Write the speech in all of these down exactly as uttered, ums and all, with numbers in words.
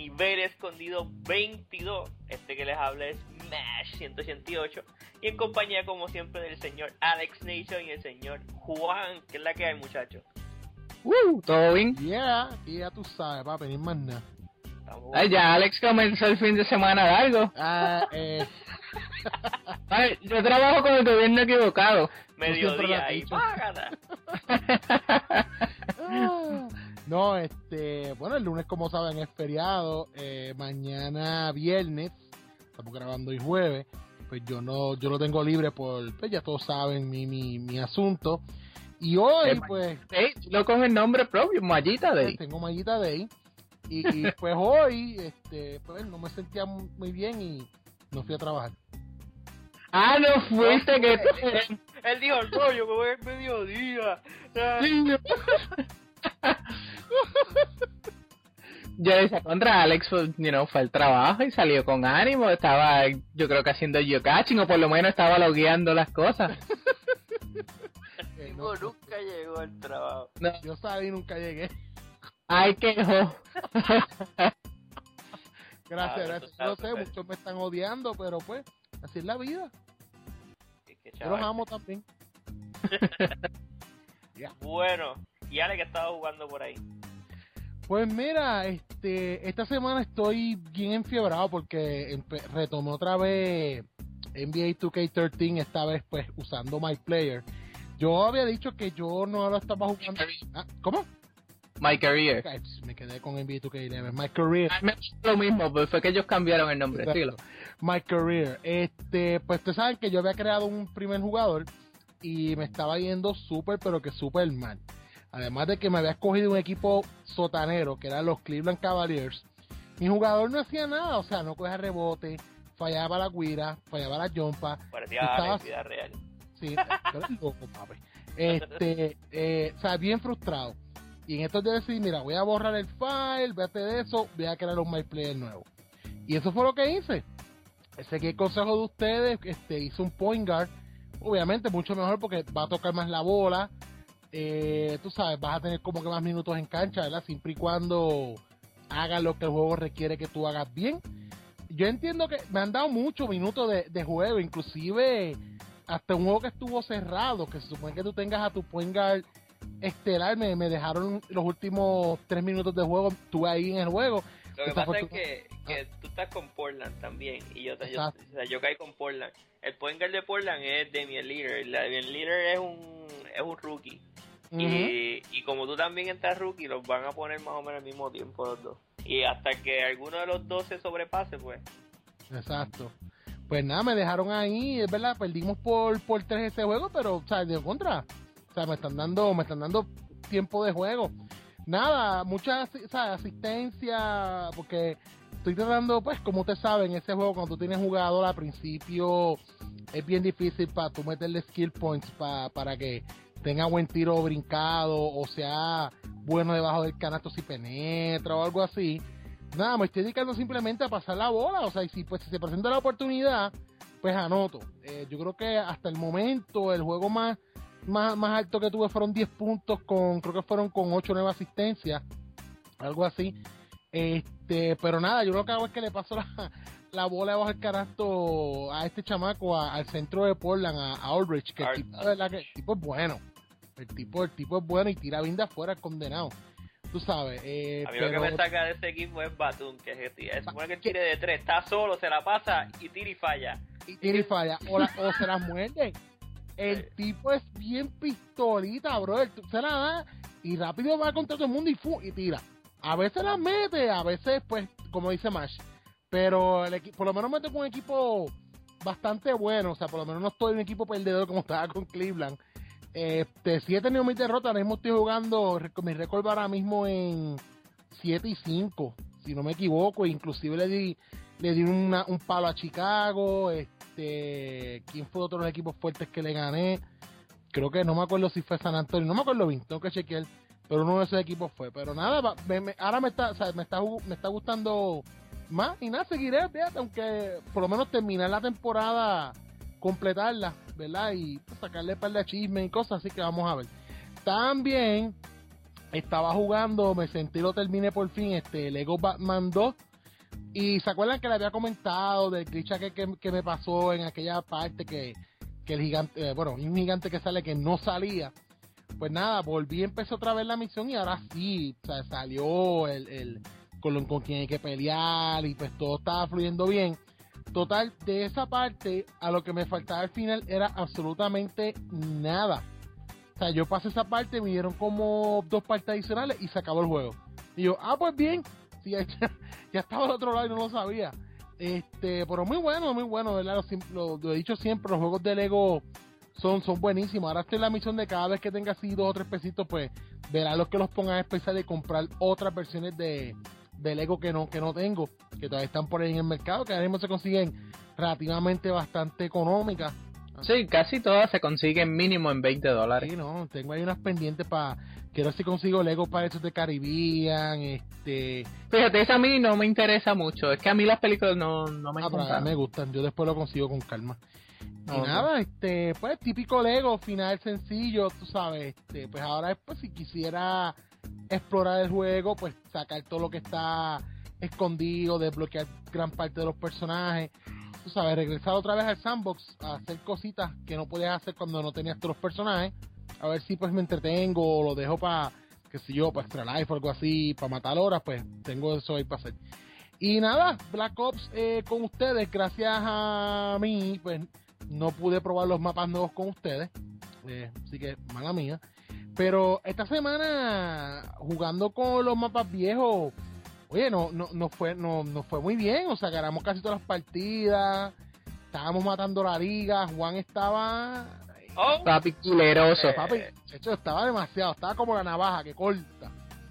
Nivel Escondido veintidós. Este que les habla es Mash ciento ochenta y ocho. Y en compañía, como siempre, del señor Alex Nation y el señor Juan, que es la que hay, muchachos. Uh, ¿todo bien? Yeah, y ya tú sabes, va a venir más nada. Ay, ya Alex comenzó el fin de semana largo. Ah, eh. Ay, yo trabajo con el gobierno equivocado. Mediodía y págata. No, este, bueno, el lunes, como saben, es feriado. Eh, mañana viernes, estamos grabando hoy jueves. Pues yo no, yo lo tengo libre por, pues ya todos saben mi, mi, mi asunto. Y hoy, eh, pues, sí, lo con el nombre propio, Mallita Day. Tengo Mallita Day. Y, y pues hoy, este, pues no me sentía muy bien y no fui a trabajar. Ah, no fuiste, que él, él dijo, no, yo me voy al mediodía. Yo decía, contra Alex, you know, fue al trabajo y salió con ánimo, estaba, yo creo que haciendo geocaching, o por lo menos estaba logueando las cosas. Eh, no, nunca llegó al trabajo. No. Yo sabía y nunca llegué. Ay, qué jo. Gracias, ah, gracias. No sé, muchos me están odiando, pero pues, así es la vida. Es que, yo los amo también. Yeah. Bueno, ¿y Ale que estaba jugando por ahí? Pues mira, este, esta semana estoy bien enfiebrado porque empe- retomé otra vez N B A two K thirteen, esta vez pues usando My Player. Yo había dicho que yo no lo estaba jugando. ¿Ah? ¿Cómo? My Career. Ay, me quedé con N B A two K eleven. My Career. Lo mismo, pues fue que ellos cambiaron el nombre. My Career. Este, pues ustedes saben que yo había creado un primer jugador y me estaba yendo súper, pero que súper mal. Además de que me había escogido un equipo sotanero, que eran los Cleveland Cavaliers. Mi jugador no hacía nada, o sea, no cogía rebote, fallaba la guira, fallaba la jumpa. Parecía estaba... la vida real. Sí, pero es loco, papi. Este, eh, o sea, bien frustrado. Y en estos días decidí, mira, voy a borrar el file, véate de eso, voy a crear un My Player nuevo. Y eso fue lo que hice. Seguí el consejo de ustedes, este, hice un point guard, obviamente mucho mejor porque va a tocar más la bola. Eh, tú sabes, vas a tener como que más minutos en cancha, ¿verdad? Siempre y cuando hagas lo que el juego requiere que tú hagas bien. Yo entiendo que me han dado muchos minutos de, de juego, inclusive hasta un juego que estuvo cerrado, que se supone que tú tengas a tu point guard estelar, me, me dejaron los últimos tres minutos de juego, estuve ahí en el juego. Lo que pasa es que, que ah. tú estás con Portland también, y yo, yo, o sea, yo caí con Portland. El point guard de Portland es Damian Lillard, Damian Lillard es un, es un rookie. Uh-huh. Y, y como tú también estás rookie, los van a poner más o menos al mismo tiempo los dos. Y hasta que alguno de los dos se sobrepase, pues. Exacto. Pues nada, me dejaron ahí, es verdad, perdimos por, por tres ese juego, pero, o sea, de contra. O sea, me están dando, me están dando tiempo de juego. Nada, mucha o sea, asistencia, porque estoy tratando, pues, como ustedes saben, ese juego cuando tú tienes jugador al principio es bien difícil para tú meterle skill points pa, para que tenga buen tiro brincado o sea bueno debajo del canasto si penetra o algo así. Nada, me estoy dedicando simplemente a pasar la bola, o sea, y si, pues, si se presenta la oportunidad, pues anoto. Eh, yo creo que hasta el momento el juego más Más, más alto que tuve fueron diez puntos con, creo que fueron con ocho o nueve asistencias, algo así. Este, pero nada, yo lo que hago es que le paso la, la bola debajo del canasto a este chamaco, a, al centro de Portland, a, a Aldridge, que el tipo, de verdad, que el tipo es bueno. El tipo, el tipo es bueno y tira bien de afuera, el condenado. Tú sabes. Eh, a mí pero... lo que me saca de ese equipo es Batum, que es el tira. Es supone que tire de tres, está solo, se la pasa y tira y falla. Y tira y falla, o, la, o se las muerde. El tipo es bien pistolita, bro. Se la da y rápido va contra todo el mundo y, fu y tira. A veces las mete, a veces, pues, como dice Mash. Pero el por lo menos mete con un equipo bastante bueno. O sea, por lo menos no estoy en un equipo perdedor como estaba con Cleveland. Este, sí he tenido mis derrotas. Ahora mismo estoy jugando, mi récord ahora mismo en siete y cinco, si no me equivoco. Inclusive le di, le di una, un palo a Chicago. Este, ¿quién fue otro de los equipos fuertes que le gané? Creo que no me acuerdo si fue San Antonio, no me acuerdo bien, tengo que chequear, pero uno de esos equipos fue. Pero nada, me, me, ahora me está, o sea, me está, me está gustando más y nada, seguiré, fíjate, aunque por lo menos terminar la temporada, completarla, ¿verdad? Y pues, sacarle un par de achievements y cosas, así que vamos a ver. También estaba jugando, me sentí, lo terminé por fin, este Lego Batman dos, Y se acuerdan que le había comentado del glitch que, que, que me pasó en aquella parte que, que el gigante, eh, bueno, un gigante que sale que no salía. Pues nada, volví y empecé otra vez la misión y ahora sí, o sea, salió el, el con, con quien hay que pelear y pues todo estaba fluyendo bien. Total, de esa parte a lo que me faltaba al final era absolutamente nada. O sea, yo pasé esa parte, me dieron como dos partes adicionales y se acabó el juego. Y yo, ah, pues bien, sí, ya, ya estaba al otro lado y no lo sabía. Este, pero muy bueno, muy bueno, ¿verdad? Lo, lo, lo he dicho siempre, los juegos de Lego son, son buenísimos. Ahora estoy en la misión de cada vez que tenga así dos o tres pesitos, pues verá los que los pongan especial y comprar otras versiones de, de Lego que no, que no tengo, que todavía están por ahí en el mercado, que ahora mismo se consiguen relativamente bastante económicas. Sí, casi todas se consiguen mínimo en veinte dólares. Sí, no, tengo ahí unas pendientes para, quiero ver si consigo Lego para esos de Caribbean, este... Fíjate, esa a mí no me interesa mucho, es que a mí las películas no, no me ah, encantan. A mí me gustan, yo después lo consigo con calma. Y okay. nada, este, pues típico Lego, final sencillo, tú sabes, este, pues ahora pues si quisiera explorar el juego, pues sacar todo lo que está escondido, desbloquear gran parte de los personajes, tú sabes, regresar otra vez al sandbox a hacer cositas que no podías hacer cuando no tenías todos los personajes, a ver si pues me entretengo o lo dejo para, qué sé yo, para Extra Life o algo así, para matar horas, pues tengo eso ahí para hacer. Y nada, Black Ops eh, con ustedes, gracias a mí, pues no pude probar los mapas nuevos con ustedes, eh, así que mala mía. Pero esta semana, jugando con los mapas viejos, oye, no, no, no fue, no, no fue muy bien, o sea, ganamos casi todas las partidas, estábamos matando la liga, Juan estaba... Oh, papi culeroso. Eh, papi, de hecho, estaba demasiado, estaba como la navaja que corta.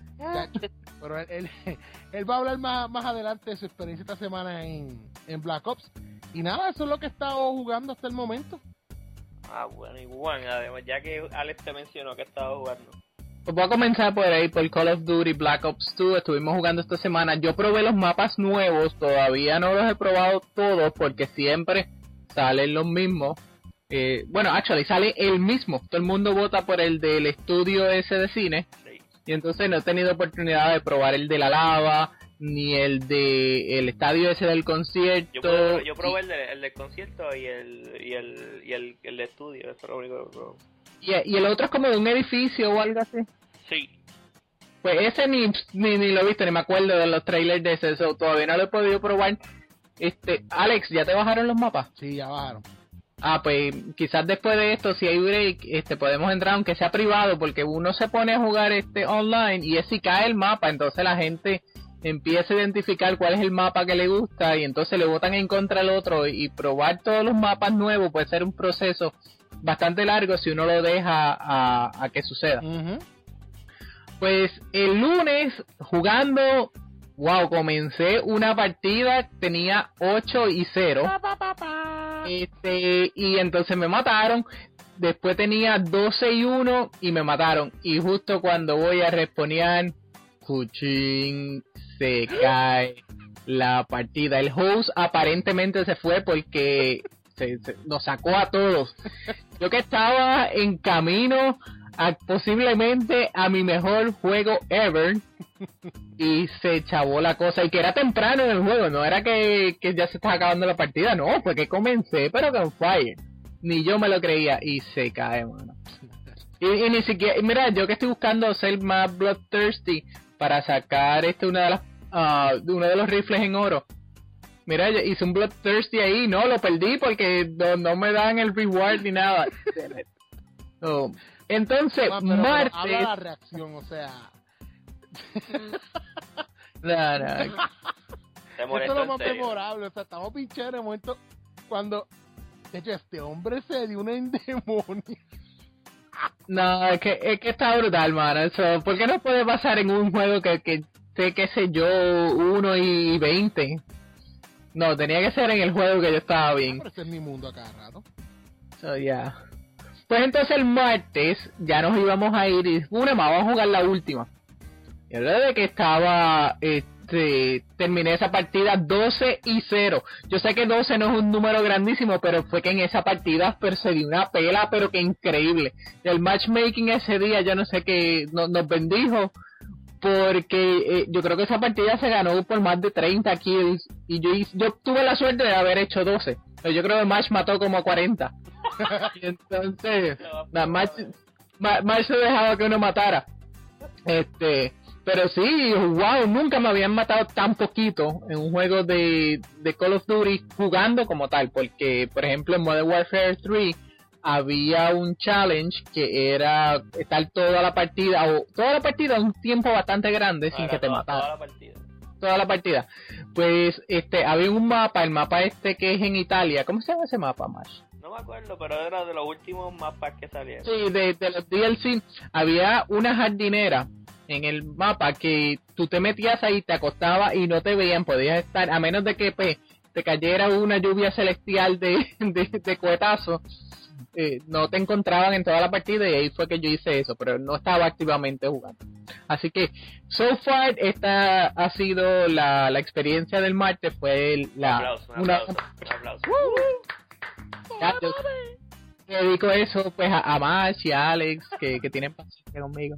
Pero él, él, él va a hablar más, más adelante de su experiencia esta semana en, en Black Ops. Y nada, eso es lo que he estado jugando hasta el momento. Ah, bueno, y Juan, además, ya que Alex te mencionó que estaba jugando. Pues voy a comenzar por ahí, por Call of Duty Black Ops dos, estuvimos jugando esta semana. Yo probé los mapas nuevos, todavía no los he probado todos porque siempre salen los mismos. Eh, bueno, actually, sale el mismo. Todo el mundo vota por el del estudio ese de cine. Sí. Y entonces no he tenido oportunidad de probar el de la lava, ni el de el estadio ese del concierto. Yo probé, yo probé y, el, de, el del concierto y el y el y el, el de estudio, eso es lo único que probé. Y, y el otro es como de un edificio o algo así. Sí. Pues ese ni, ni, ni lo he visto, ni me acuerdo de los trailers de ese, eso todavía no lo he podido probar. Este, Alex, ¿ya te bajaron los mapas? Sí, ya bajaron. Ah, pues quizás después de esto, si hay break, este, podemos entrar, aunque sea privado, porque uno se pone a jugar este online y es si cae el mapa, entonces la gente empieza a identificar cuál es el mapa que le gusta y entonces le votan en contra al otro, y probar todos los mapas nuevos puede ser un proceso bastante largo si uno lo deja a, a que suceda. Uh-huh. Pues el lunes jugando, wow, comencé una partida, tenía ocho y cero. Pa, pa, pa, pa. Este, y entonces me mataron. Después tenía doce y uno y me mataron. Y justo cuando voy a respawnear, cuchín, se cae la partida. El host aparentemente se fue porque se, se nos sacó a todos. Yo que estaba en camino a, posiblemente a mi mejor juego ever, y se chavó la cosa, y que era temprano en el juego, no era que, que ya se estaba acabando la partida, no, fue que comencé pero con fire, ni yo me lo creía, y se cae, mano. Y, y ni siquiera, mira, yo que estoy buscando ser más bloodthirsty para sacar este una de las uh, uno de los rifles en oro, mira, yo hice un bloodthirsty ahí, no, lo perdí porque no, no me dan el reward ni nada. So, entonces, no, pero, martes... pero habla la reacción, o sea... no, no. Esto es lo más memorable, o sea, estamos pinches en el momento cuando... De hecho, este hombre se dio una endemonia. No, es que, es que está brutal, mano. Eso, ¿por qué no puede pasar en un juego que, que sé, qué sé yo, uno y veinte? No, tenía que ser en el juego que yo estaba bien. Pero ese es mi mundo a cada rato. So, ya. Yeah. Pues entonces el martes ya nos íbamos a ir y una más, vamos a jugar la última. Y la verdad de que estaba, este, terminé esa partida doce y cero. Yo sé que doce no es un número grandísimo, pero fue que en esa partida pero se dio una pela, pero que increíble. El matchmaking ese día, yo no sé qué, no, nos bendijo, porque eh, yo creo que esa partida se ganó por más de treinta kills y yo hice, yo tuve la suerte de haber hecho doce, pero yo creo que Marsh mató como cuarenta. Y entonces nah, Marsh, Marsh se dejaba que uno matara. Este, pero sí, wow, nunca me habían matado tan poquito en un juego de, de Call of Duty jugando como tal, porque por ejemplo en Modern Warfare tres había un challenge que era estar toda la partida o toda la partida un tiempo bastante grande Ahora, sin que te toda, matara. Toda la partida. Toda la partida. Pues este había un mapa, el mapa este que es en Italia. ¿Cómo se llama ese mapa, Mash? No me acuerdo, pero era de los últimos mapas que salieron. Sí, de, de los D L C. Había una jardinera en el mapa que tú te metías ahí, te acostabas y no te veían, podías estar, a menos de que pues, te cayera una lluvia celestial de, de, de cohetazos. Eh, no te encontraban en toda la partida y ahí fue que yo hice eso, pero no estaba activamente jugando. Así que, so far, esta ha sido la, la experiencia del martes, fue el, la... Un aplauso, un una, aplauso, un aplauso. Ya, yo dedico eso pues a, a Mash y a Alex, que, que tienen paciencia conmigo.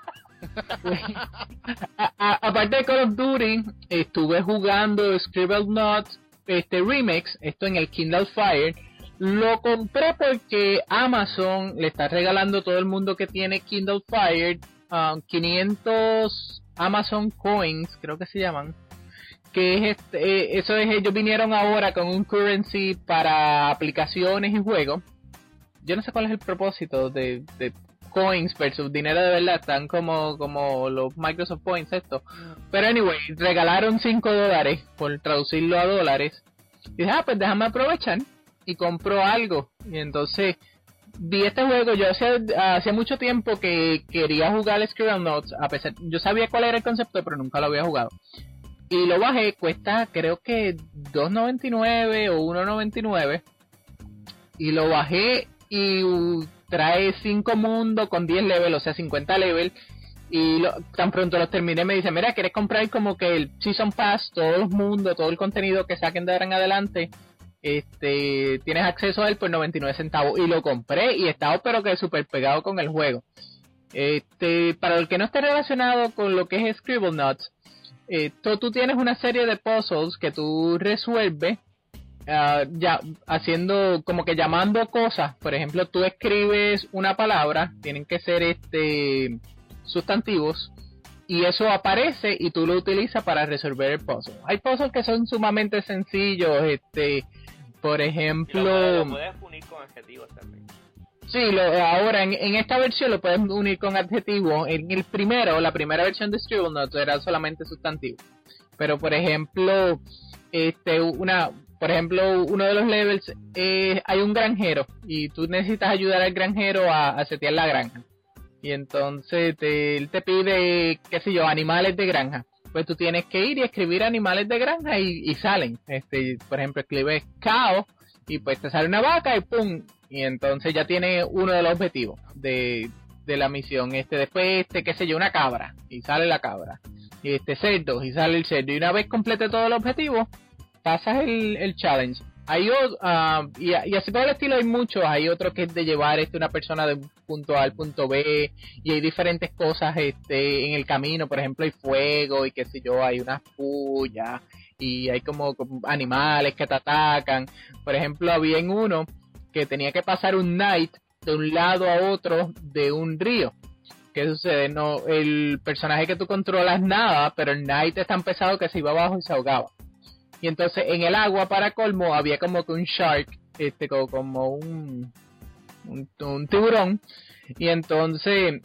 a, a, aparte de Call of Duty, estuve jugando Scribblenauts este Remix, esto en el Kindle Fire. Lo compré porque Amazon le está regalando a todo el mundo que tiene Kindle Fire um, quinientos Amazon Coins, creo que se llaman, que es este, eh, eso es, ellos vinieron ahora con un currency para aplicaciones y juegos. Yo no sé cuál es el propósito de, de coins versus dinero de verdad, están como, como los Microsoft Points esto, pero anyway, regalaron cinco dólares por traducirlo a dólares, y dije, ah, pues déjame aprovechar y compró algo. Y entonces vi este juego. Yo hacía, hacía mucho tiempo que quería jugar Scribblenauts, a pesar, yo sabía cuál era el concepto, pero nunca lo había jugado. Y lo bajé, cuesta creo que dos noventa y nueve o uno noventa y nueve. Y lo bajé y uh, trae cinco mundos con diez levels, o sea cincuenta levels. Y lo, tan pronto los terminé me dice, mira, ¿quieres comprar como que el Season Pass, todos los mundos, todo el contenido que saquen de ahora en adelante? Este, tienes acceso a él por noventa y nueve centavos, y lo compré y estaba pero que súper pegado con el juego. Este, para el que no esté relacionado con lo que es Scribblenauts, esto, tú tienes una serie de puzzles que tú resuelves uh, ya haciendo como que llamando cosas. Por ejemplo, tú escribes una palabra, tienen que ser este sustantivos, y eso aparece y tú lo utilizas para resolver el puzzle. Hay puzzles que son sumamente sencillos, este por ejemplo... Y lo puedes, lo puedes unir con adjetivos también. Sí, lo, ahora en, en esta versión lo puedes unir con adjetivos. En el primero, la primera versión de Scribblenauts era solamente sustantivo. Pero por ejemplo, este una por ejemplo uno de los levels, eh, hay un granjero y tú necesitas ayudar al granjero a, a setear la granja. Y entonces te, él te pide, qué sé yo, animales de granja. Pues tú tienes que ir y escribir animales de granja y, y salen. Este, por ejemplo, escribes cow y pues te sale una vaca y pum. Y entonces ya tiene uno de los objetivos de, de la misión. Este, después, este, qué sé yo, una cabra y sale la cabra. Y este, cerdo y sale el cerdo. Y una vez complete todo el objetivo, pasas el, el challenge. Hay uh, y, y así por el estilo hay muchos. Hay otro que es de llevar este una persona de un punto A al punto B, y hay diferentes cosas este en el camino. Por ejemplo, hay fuego y qué sé yo, hay unas pullas y hay como, como animales que te atacan. Por ejemplo, había en uno que tenía que pasar un knight de un lado a otro de un río. ¿Qué sucede? No, el personaje que tú controlas nada, pero el knight es tan pesado que se iba abajo y se ahogaba. Y entonces en el agua, para colmo, había como que un shark, este como, como un, un, un tiburón. Y entonces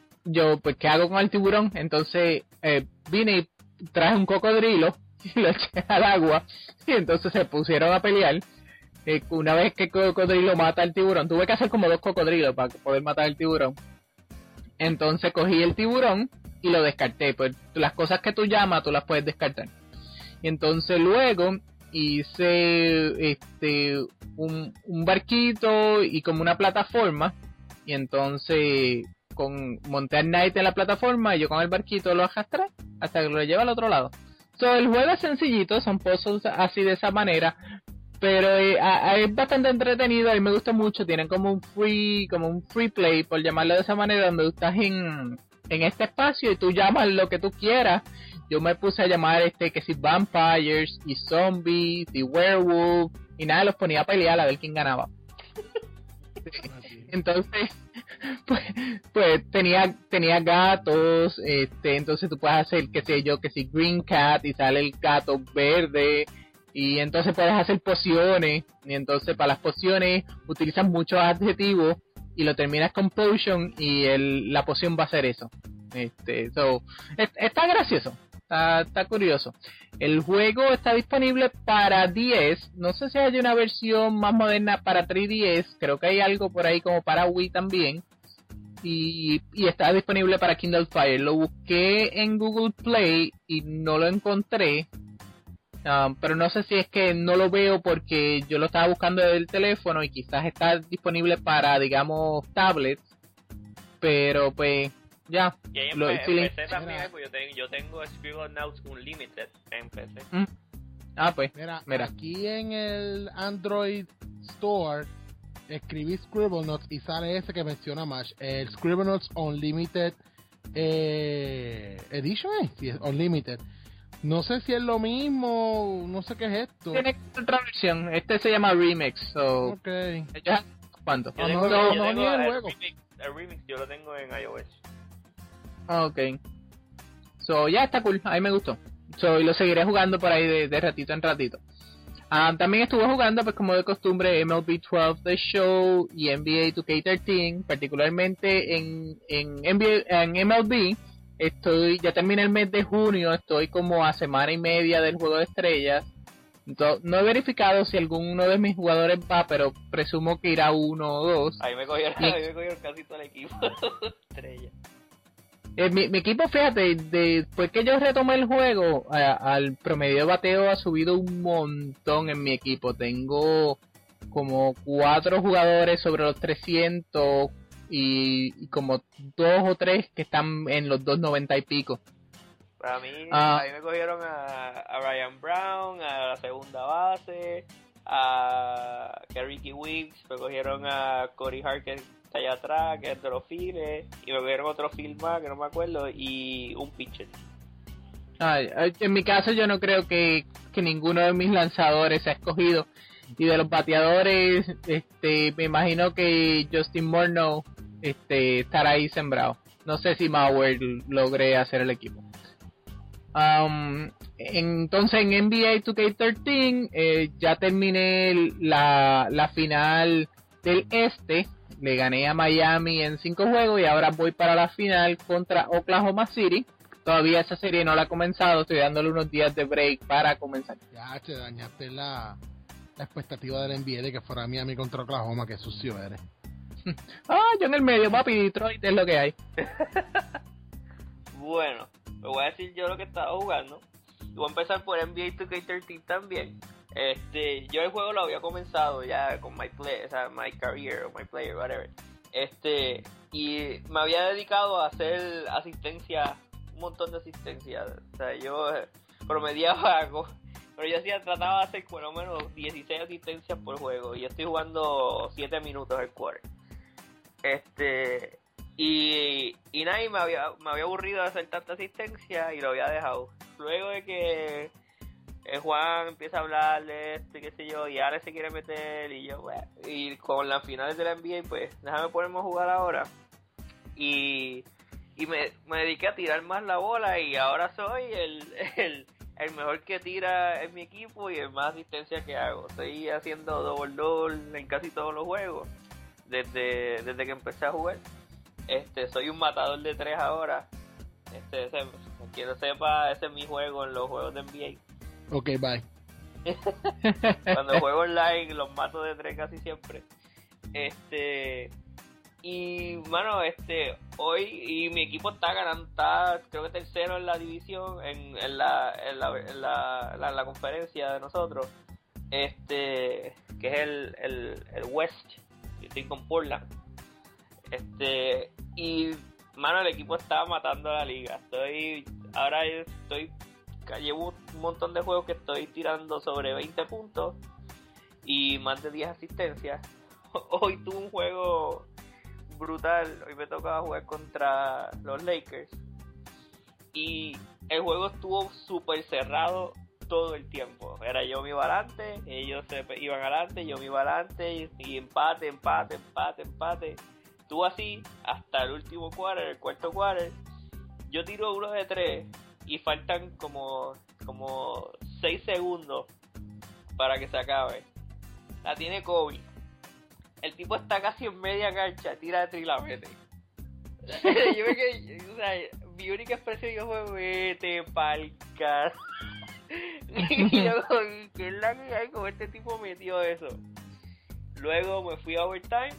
yo, pues, ¿qué hago con el tiburón? Entonces eh, vine y traje un cocodrilo y lo eché al agua. Y entonces se pusieron a pelear. Eh, una vez que el cocodrilo mata al tiburón, tuve que hacer como dos cocodrilos para poder matar al tiburón. Entonces cogí el tiburón y lo descarté. Pues las cosas que tú llamas, tú las puedes descartar. Y entonces luego hice este un, un barquito y como una plataforma, y entonces con monté al knight en la plataforma y yo con el barquito lo arrastré hasta que lo lleva al otro lado. So, el juego es sencillito, son puzzles así de esa manera, pero eh, a, a, es bastante entretenido. A mí me gusta mucho. Tienen como un free como un free play, por llamarlo de esa manera, donde estás en en este espacio y tú llamas lo que tú quieras. Yo me puse a llamar este que si vampires y zombies y werewolf y nada, los ponía a pelear a ver quién ganaba. Entonces, pues, pues tenía tenía gatos, este, entonces tú puedes hacer, qué sé yo, que si green cat y sale el gato verde y entonces puedes hacer pociones y entonces para las pociones utilizas muchos adjetivos y lo terminas con potion y el, la poción va a ser eso. Este, so, es, está gracioso, está, está curioso. El juego está disponible para D S, no sé si hay una versión más moderna para tres D S, creo que hay algo por ahí como para Wii también, y, y está disponible para Kindle Fire. Lo busqué en Google Play y no lo encontré, um, pero no sé si es que no lo veo porque yo lo estaba buscando desde el teléfono y quizás está disponible para, digamos, tablets, pero pues... Ya. Y ahí en, lo, en sí, P C también, pues yo tengo, yo tengo Scribblenauts Unlimited en P C. Mm. Ah, pues. Mira, mira, aquí en el Android Store escribí Scribblenauts y sale ese que menciona Mash, el Scribblenauts Unlimited eh, Edition, ¿eh? Sí, es Unlimited. No sé si es lo mismo, no sé qué es esto. Tiene otra versión, este se llama Remix, so... Ok. ¿Ya? ¿Cuánto? Yo Ah, tengo, no, yo no, tengo ni el el, juego. remix, el remix yo lo tengo en iOS. Ah, ok. So, ya está cool, a mí me gustó. So, y lo seguiré jugando por ahí de, de ratito en ratito. Ah, también estuve jugando, pues como de costumbre, M L B doce The Show y N B A two K thirteen, particularmente en, en, N B A, en M L B. Estoy, ya terminé el mes de junio, estoy como a semana y media del juego de estrellas. Entonces, no he verificado si alguno de mis jugadores va, pero presumo que irá uno o dos. Ahí me cogieron, y... ahí me cogieron casi todo el equipo. Estrella. Eh, mi, mi equipo, fíjate, después que yo retomé el juego, a, al promedio de bateo ha subido un montón en mi equipo. Tengo como cuatro jugadores sobre los trescientos y, y como dos o tres que están en los doscientos noventa y pico. Para mí, Ah. ahí me cogieron a, a Ryan Brown, a la segunda base, a Ricky Weeks, me cogieron a Corey Hart, que está allá atrás, que es de los files, y me cogieron otro field más, que no me acuerdo, y un pitcher. Ay, ay, en mi caso yo no creo que, que ninguno de mis lanzadores se ha escogido. Y de los bateadores, este, me imagino que Justin Morneau este, estará ahí sembrado. No sé si Mauer logré hacer el equipo. Um, entonces en N B A two K thirteen eh, ya terminé la, la final del este. Le gané a Miami en cinco juegos y ahora voy para la final contra Oklahoma City. Todavía esa serie no la he comenzado, estoy dándole unos días de break para comenzar. Ya, te dañaste la, la expectativa del N B A de que fuera Miami contra Oklahoma, que sucio eres. Ah, yo en el medio, papi, Detroit es lo que hay. Bueno, me voy a decir yo lo que estaba jugando. Y voy a empezar por N B A two K thirteen también. Este, yo el juego lo había comenzado ya con my play, o sea, my career o my player, whatever. Este, y me había dedicado a hacer asistencia, un montón de asistencia. O sea, yo promediaba algo, pero yo hacía, trataba de hacer por lo menos dieciséis asistencias por juego. Y yo estoy jugando siete minutos el quarter. Este, y, y nadie me había, me había aburrido de hacer tanta asistencia y lo había dejado. Luego de que eh, Juan empieza a hablar de esto y qué sé yo, y Alex se quiere meter, y yo, bueno, y con las finales de la N B A, pues déjame ponerme a jugar ahora. Y, y me, me dediqué a tirar más la bola, y ahora soy el, el, el mejor que tira en mi equipo y el más asistencia que hago. Estoy haciendo double double en casi todos los juegos desde, desde que empecé a jugar. Este, soy un matador de tres ahora. Este, ese, quien no sepa, ese es mi juego en los juegos de N B A. Ok, bye. Cuando juego online los mato de tres casi siempre. Este, y mano, este, hoy y mi equipo está ganando, está creo que tercero en la división, en, en la, en la, en la, la, la conferencia de nosotros. Este, que es el, el, el West. Yo estoy con Portland. Este, y mano, el equipo está matando a la liga. Estoy, ahora estoy, llevo un montón de juegos que estoy tirando sobre veinte puntos y más de diez asistencias. Hoy tuve un juego brutal. Hoy me tocaba jugar contra los Lakers. Y el juego estuvo súper cerrado todo el tiempo. Era yo me iba adelante, ellos se iban adelante, yo me iba adelante, y, y empate, empate, empate, empate. Estuvo así hasta el último quarter, el cuarto quarter. Yo tiro uno de tres y faltan como, como seis segundos para que se acabe. La tiene Kobe. El tipo está casi en media cancha, tira de tres y la mete. Yo me quedé, o sea, mi única expresión yo fue vete pa'l car. Y yo, ¿qué es la que hay? Como este tipo metió eso. Luego me fui a overtime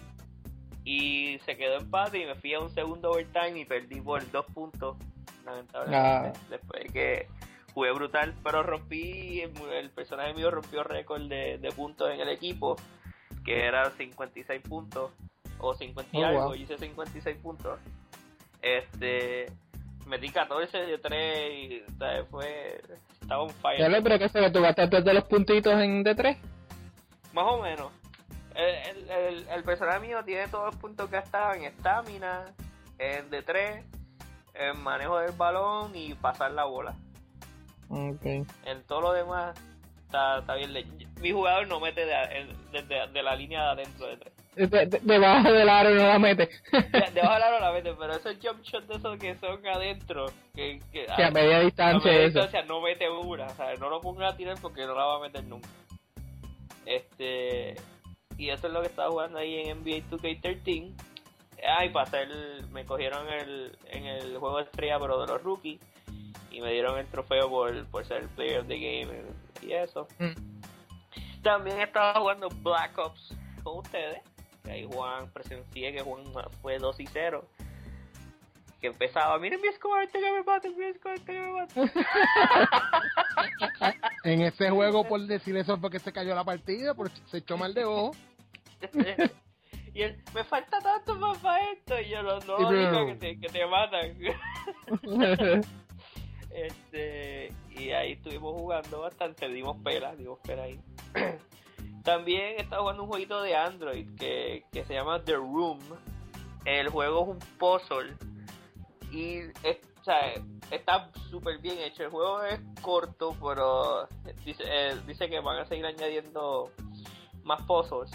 y se quedó empate y me fui a un segundo overtime y perdí por dos puntos, lamentablemente. Ah. Después de que jugué brutal, pero rompí, el, el personaje mío rompió récord de, de puntos en el equipo, que era cincuenta y seis puntos o cincuenta y oh, algo, wow. Hice cincuenta y seis puntos. Este, metí catorce de tres y o sea, fue, estaba un fire. Dale, pero que se ve, ¿tú gastaste de los puntitos en D tres? Más o menos. El, el, el, el personaje mío tiene todos los puntos gastados en estamina, en D tres, en manejo del balón y pasar la bola. Okay. En todo lo demás está, está bien. Mi jugador no mete de, de, de, de la línea de adentro de tres. De, de, debajo del aro no la mete. De, debajo del aro la mete, pero esos jump shots de esos que son adentro, que, que, que a, a media distancia, a media eso. distancia no mete una, o sea, no lo ponga a tirar porque no la va a meter nunca. Este, y eso es lo que estaba jugando ahí en N B A two K thirteen. Ah, y para hacer, me cogieron el, en el juego de estrella, pero de los rookies, y me dieron el trofeo por, por ser el player of the game y eso. Mm. También estaba jugando Black Ops con ustedes. Ahí Juan presencié que Juan fue dos y cero, que empezaba, miren mi score, este que me mate, mi score, este que me mate. En ese juego, por decir eso, fue que se cayó la partida, porque se echó mal de ojo. Y él, me falta tanto más para esto, y yo, no, no, digo que te, que te matan. Este, y ahí estuvimos jugando bastante, dimos pela, dimos pela ahí. También estaba jugando un jueguito de Android que, que se llama The Room. El juego es un puzzle y es, o sea, está súper bien hecho. El juego es corto, pero dice, eh, dice que van a seguir añadiendo más puzzles.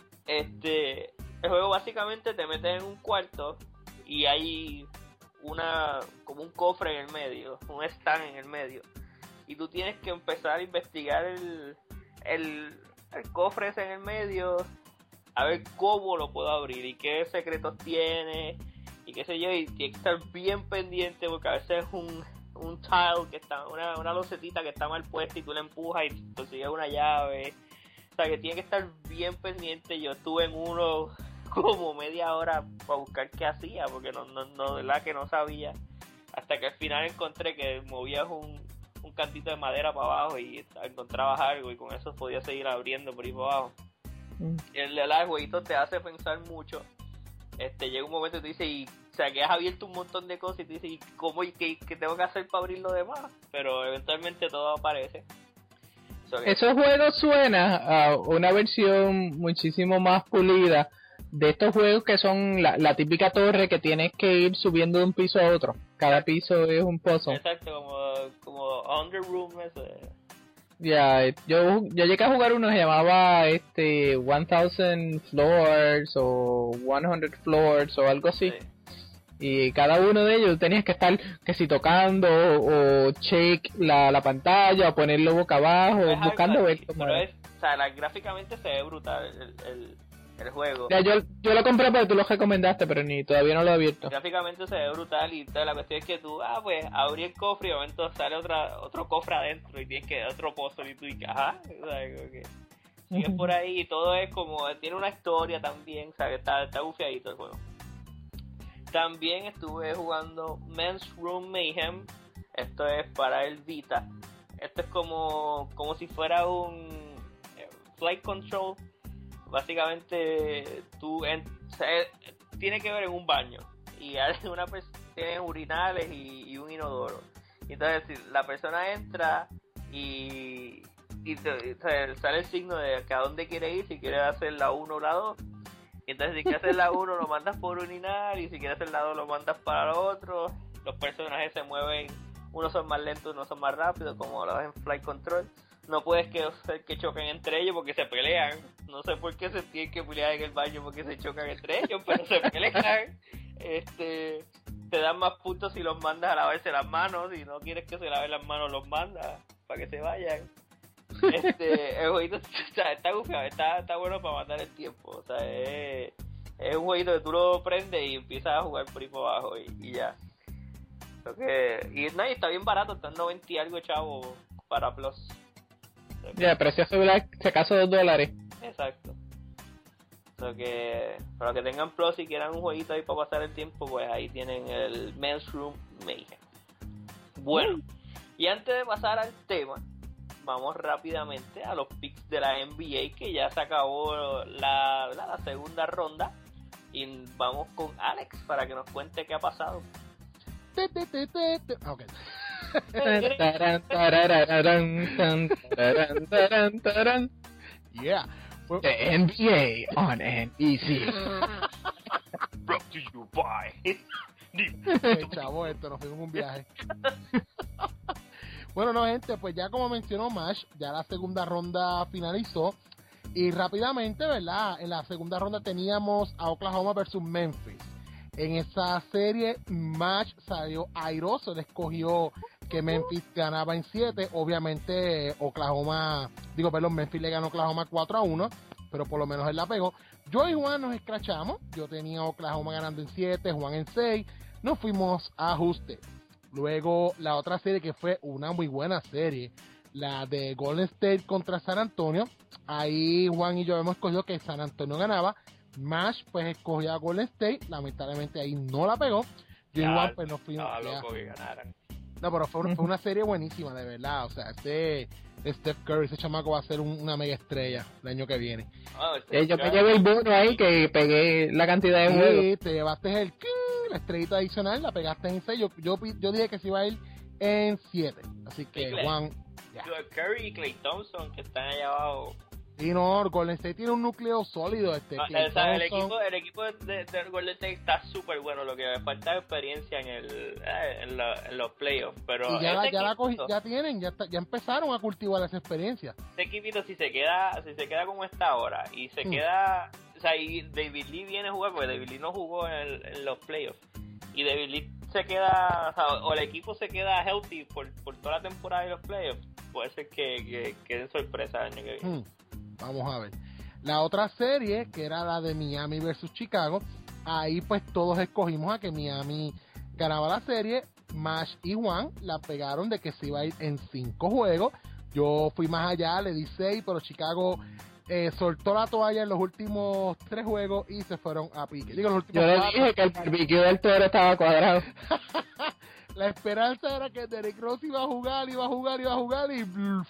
Este, el juego básicamente te metes en un cuarto y hay una como un cofre en el medio, un stand en el medio, y tú tienes que empezar a investigar el el el cofre ese en el medio, a ver cómo lo puedo abrir y qué secretos tiene y qué sé yo, y tiene que estar bien pendiente porque a veces es un, un tile que está, una, una locetita que está mal puesta y tú la empujas y consigues una llave, o sea que tiene que estar bien pendiente. Yo estuve en uno como media hora para buscar qué hacía porque no, no, no, de verdad que no sabía, hasta que al final encontré que movías un un cantito de madera para abajo y encontrabas algo y con eso podías seguir abriendo por ahí para abajo. Mm. El, el, el jueguito te hace pensar mucho. Este, llega un momento y tú dices, y, o sea, que has abierto un montón de cosas y tú dices, ¿y cómo y qué, qué tengo que hacer para abrir lo demás? Pero eventualmente todo aparece. So, Esos juegos suena a una versión muchísimo más pulida de estos juegos que son la, la típica torre que tienes que ir subiendo de un piso a otro. Cada piso es un puzzle. Exacto, como, como Under Room, eso. Ya, yeah, yo, yo llegué a jugar uno que se llamaba este one thousand Floors o one hundred Floors o algo así. Sí. Y cada uno de ellos tenías que estar que si tocando o, o check la, la pantalla o ponerlo boca abajo, es buscando algo, ver cómo pero es, o sea, la, gráficamente se ve brutal el, el, el juego. Ya, yo, yo lo compré porque tú lo recomendaste, pero ni todavía no lo he abierto. Gráficamente se ve brutal y toda la cuestión es que tú, ah, pues, abrí el cofre y de momento sale otra, otro cofre adentro y tienes que otro puzzle y tú y ajá, ¿sabes? Como que sigues por ahí y todo es como, tiene una historia también, ¿sabes? Está, está bufiadito el juego. También estuve jugando Men's Room Mayhem. Esto es para el Vita. Esto es como, como si fuera un eh, Flight Control. Básicamente tú en, o sea, tiene que ver en un baño y hay una tiene urinales y, y un inodoro. Entonces si la persona entra y, y te, o sea, sale el signo de que a dónde quiere ir, si quiere hacer la uno o la dos, Y entonces si quieres hacer la uno lo mandas por Uninal, y si quieres hacer la dos lo mandas para el otro. Los personajes se mueven, unos son más lentos, unos son más rápidos, como lo ves en Flight Control. No puedes que, que choquen entre ellos porque se pelean. No sé por qué se tienen que pelear en el baño porque se chocan entre ellos, pero se pelean. Este, te dan más puntos si los mandas a lavarse las manos. Si no quieres que se laven las manos, los mandas para que se vayan. Este, el jueguito, o sea, está gufiado, está, está bueno para matar el tiempo. O sea, es, es un jueguito que tú lo prendes y empiezas a jugar por ahí por abajo y, y ya. Creo que, y no, y está bien barato, está en noventa y algo, chavo, para Plus. Ya, yeah, precio celular, si acaso dos dólares. Exacto. So que, para los que tengan Plus y quieran un jueguito ahí para pasar el tiempo, pues ahí tienen el Men's Room Mayhem. Bueno, y antes de pasar al tema, vamos rápidamente a los picks de la N B A, que ya se acabó la, la, la segunda ronda. Y vamos con Alex para que nos cuente qué ha pasado. Okay. Yeah. The N B A on N B C. Brought to you by. Hey, chavo, esto nos fuimos un viaje. Bueno, no, gente, pues ya como mencionó Mash, ya la segunda ronda finalizó. Y rápidamente, ¿verdad? En la segunda ronda teníamos a Oklahoma versus Memphis. En esa serie, Mash salió airoso, le escogió que Memphis ganaba en siete. Obviamente, Oklahoma, digo, perdón, Memphis le ganó a Oklahoma cuatro a uno, pero por lo menos él la pegó. Yo y Juan nos escrachamos. Yo tenía a Oklahoma ganando en siete, Juan en seis. Nos fuimos a ajuste. Luego, la otra serie que fue una muy buena serie, la de Golden State contra San Antonio. Ahí Juan y yo hemos escogido que San Antonio ganaba. Mash pues escogió a Golden State, lamentablemente ahí no la pegó. Yo ya, y Juan pues nos fuimos. No, loco que ganaran. No, pero fue, fue una serie buenísima, de verdad. O sea, este Steph Curry, ese chamaco va a ser un, una mega estrella el año que viene. Oh, eh, yo me llevé el bono ahí que pegué la cantidad de sí, juegos. Te llevaste el la estrellita adicional, la pegaste en seis. Yo, yo, yo dije que se iba a ir en siete. Así que sí, Juan. Ya. Curry y Klay Thompson que están allá abajo. Y no, Golden State tiene un núcleo sólido. Este, ah, o sea, el equipo, el equipo de, de Golden State está súper bueno. Lo que me falta es experiencia en el eh, en, la, en los playoffs. Pero y ya, la, ya, equipito, la cogí, ya tienen, ya, está, ya empezaron a cultivar esa experiencia. Este equipito, si se queda si se queda como está ahora y se mm. queda, o sea, y David Lee viene a jugar, porque David Lee no jugó en, el, en los playoffs. Y David Lee se queda, o, sea, o el equipo se queda healthy por, por toda la temporada de los playoffs, puede ser que, que, que den sorpresa el año que viene. Mm. Vamos a ver. La otra serie, que era la de Miami versus Chicago, ahí pues todos escogimos a que Miami ganaba la serie. Mash y Juan la pegaron de que se iba a ir en cinco juegos. Yo fui más allá, le di seis, pero Chicago eh, soltó la toalla en los últimos tres juegos y se fueron a pique. Digo, los últimos Yo le cuatro. dije que el barbecue del Toro estaba cuadrado. La esperanza era que Derrick Rose iba a jugar, iba a jugar, iba a jugar y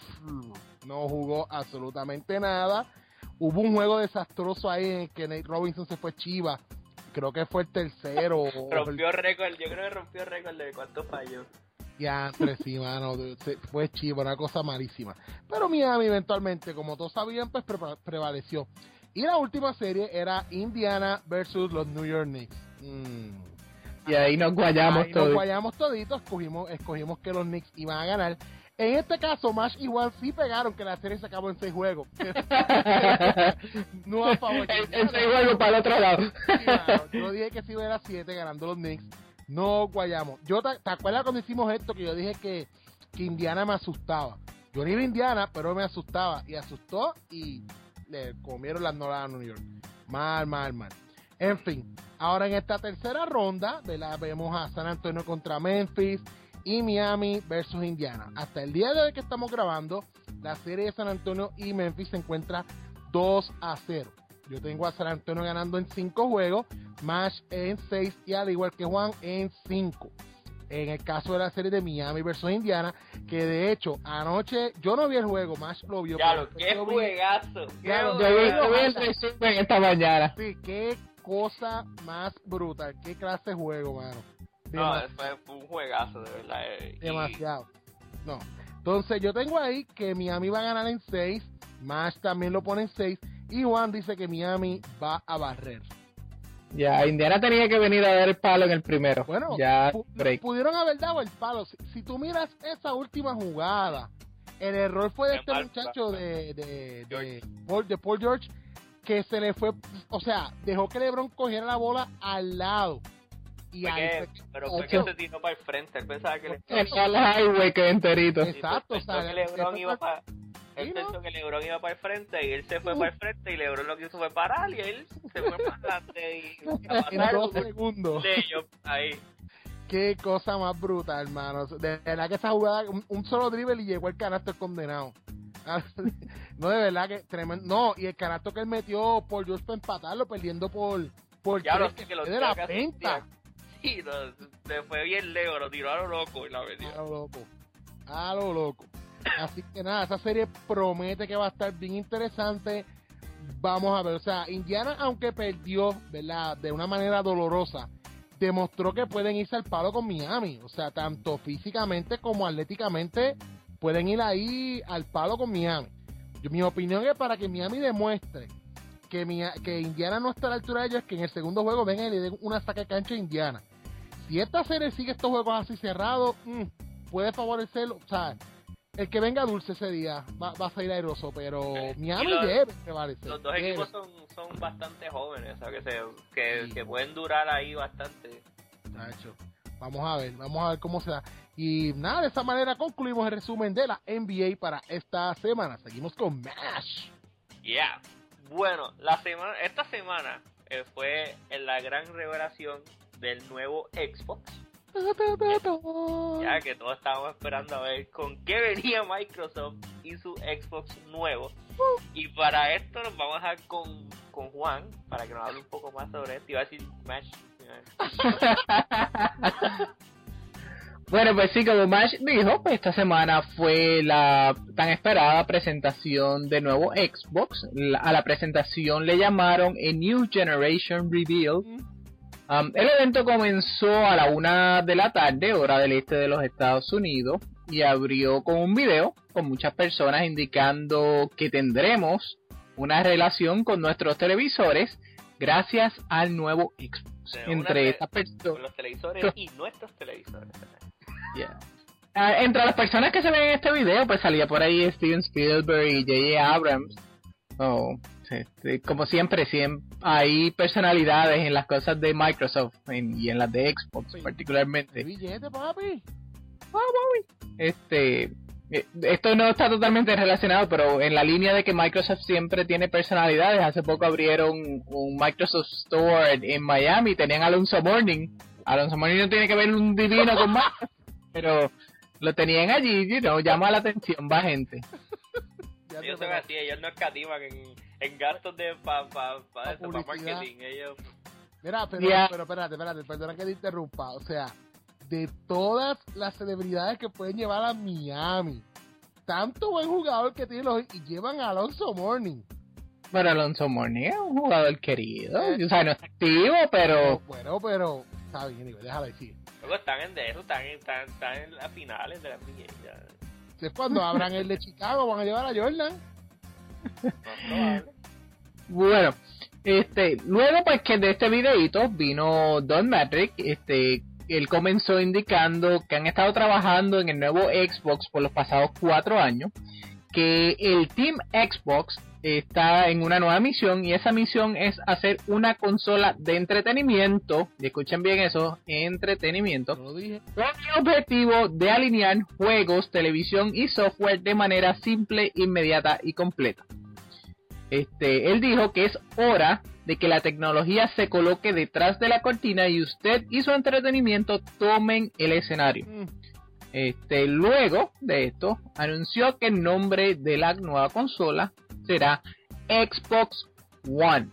no jugó absolutamente nada. Hubo un juego desastroso ahí en que Nate Robinson se fue chiva. Creo que fue el tercero. rompió récord, yo creo que rompió récord de cuánto falló. Ya, tres, sí, mano, fue chiva, una cosa malísima. Pero Miami eventualmente, como todos sabían, pues pre prevaleció. Y la última serie era Indiana versus los New York Knicks. Mm. Y ahí nos guayamos todos. Nos guayamos toditos, escogimos, escogimos que los Knicks iban a ganar. En este caso, Mash igual sí pegaron que la serie se acabó en seis juegos. No a favor. En seis juegos para el otro lado. Sí, claro, yo dije que si iba a ir a siete ganando los Knicks. No guayamos. Yo te, ¿te acuerdas cuando hicimos esto que yo dije que, que Indiana me asustaba? Yo no iba a Indiana, pero me asustaba. Y asustó y le comieron las nolas a New York. Mal, mal, mal. En fin, ahora en esta tercera ronda, ¿verdad? Vemos a San Antonio contra Memphis y Miami versus Indiana. Hasta el día de hoy que estamos grabando, la serie de San Antonio y Memphis se encuentra dos a cero. Yo tengo a San Antonio ganando en cinco juegos, Mash en seis y al igual que Juan en cinco. En el caso de la serie de Miami versus Indiana, que de hecho anoche yo no vi el juego, Mash lo vio. Claro, qué juegazo. Claro, yo vi, yo vi el resumen esta mañana. Sí, qué cosa más brutal, qué clase de juego, mano. No, fue, fue un juegazo, de verdad. Eh. Demasiado. No. Entonces yo tengo ahí que Miami va a ganar en seis, Mash también lo pone en seis, Y Juan dice que Miami va a barrer. Ya, Indiana tenía que venir a dar el palo en el primero. Bueno, ya pu- break. pudieron haber dado el palo. Si, si tú miras esa última jugada, el error fue de Qué este mal, muchacho de, de, de, George. Paul, de Paul George, que se le fue, o sea, dejó que LeBron cogiera la bola al lado. Y Fue ahí que- fue que- pero fue que se tiró para el frente. Él pensaba que le Tenía el highway que enterito. Exacto, pensó o sea, que LeBron le- iba para él Sí, ¿no? pensó que LeBron iba para el frente y él se fue Uh. para el frente y LeBron lo que hizo fue parar y él se fue para adelante y a en pasar dos un segundos. sello ahí. Qué cosa más brutal, hermano. De verdad que esa jugada, un, un solo dribble y llegó el canasto el condenado. No, de verdad que tremendo. No, y el canasto que él metió por George para empatarlo, perdiendo por, por Ya lo tres, sé que lo de la tengo que venta. hacer. Sí, no, se fue bien lejos, lo tiró a lo loco y la metió. A lo loco. A lo loco. Así que nada, esa serie promete que va a estar bien interesante. Vamos a ver, o sea, Indiana, aunque perdió, ¿verdad? De una manera dolorosa, demostró que pueden irse al palo con Miami. O sea, tanto físicamente como atléticamente pueden ir ahí al palo con Miami. Yo, mi opinión es para que Miami demuestre que, mi, que Indiana no está a la altura de ellos, que en el segundo juego vengan y le den una saca de cancha a Indiana. Si esta serie sigue estos juegos así cerrados, mmm, puede favorecerlo. O sea, el que venga dulce ese día va, va a salir airoso, pero Miami los- debe prevalecer. Los dos debe. equipos son, son bastante jóvenes, o sea, que, se, que, Sí. que pueden durar ahí bastante. Nacho, vamos a ver, vamos a ver cómo se da. Y nada, de esa manera concluimos el resumen de la N B A para esta semana. Seguimos con MASH. Yeah. Bueno, la semana, esta semana eh, fue en la gran revelación del nuevo Xbox. Ya que todos estábamos esperando a ver con qué venía Microsoft y su Xbox nuevo. Y para esto nos vamos a dejar con, con Juan, para que nos hable un poco más sobre esto. Iba a decir Smash. Bueno, pues sí, como Mash dijo, pues esta semana fue la tan esperada presentación de nuevo Xbox. La- a la presentación le llamaron a New Generation Reveal. Um, el evento comenzó a la una de la tarde, hora del este de los Estados Unidos, y abrió con un video con muchas personas indicando que tendremos una relación con nuestros televisores gracias al nuevo Xbox. Tenemos Entre una- estas personas. Los televisores y nuestros televisores. Yeah. Ah, entre las personas que se ven en este video, pues salía por ahí Steven Spielberg y J J Abrams. Oh, este, como siempre, siempre hay personalidades en las cosas de Microsoft en- y en las de Xbox Sí. particularmente. Billete, papi. Este, eh, esto no está totalmente relacionado, pero en la línea de que Microsoft siempre tiene personalidades. Hace poco abrieron un Microsoft Store en, en Miami, tenían a Alonso Mourning. Alonso Mourning no tiene que ver un divino con más, pero lo tenían allí, you know, llama la atención, va gente. Ya te Ellos son pegó. así, ellos no escatiman en, en gastos de pa, pa, pa, Pa eso, pa publicidad. marketing. Ellos, Mira, pero, Yeah. pero espérate, espérate, perdona que te interrumpa. O sea, de todas las celebridades que pueden llevar a Miami, tanto buen jugador que tienen los y llevan a Alonso Mourning. Bueno, Alonso Mourning es un jugador querido, Eh. o sea, no está activo, pero Bueno, pero está bien, digo, déjala decir. luego están en de eso, están en, están, están en las finales de la N B A. ya. Es cuando abran el de Chicago, van a llevar a Jordan. No es probable. bueno, este, luego pues que de este videito vino Don Matrick, este, él comenzó indicando que han estado trabajando en el nuevo Xbox por los pasados cuatro años, que el Team Xbox está en una nueva misión y esa misión es hacer una consola de entretenimiento, y escuchen bien eso, entretenimiento, Yo lo dije. con el objetivo de alinear juegos, televisión y software de manera simple, inmediata y completa. Este, él dijo que es hora de que la tecnología se coloque detrás de la cortina y usted y su entretenimiento tomen el escenario. Mm, Este, luego de esto, anunció que el nombre de la nueva consola será Xbox One.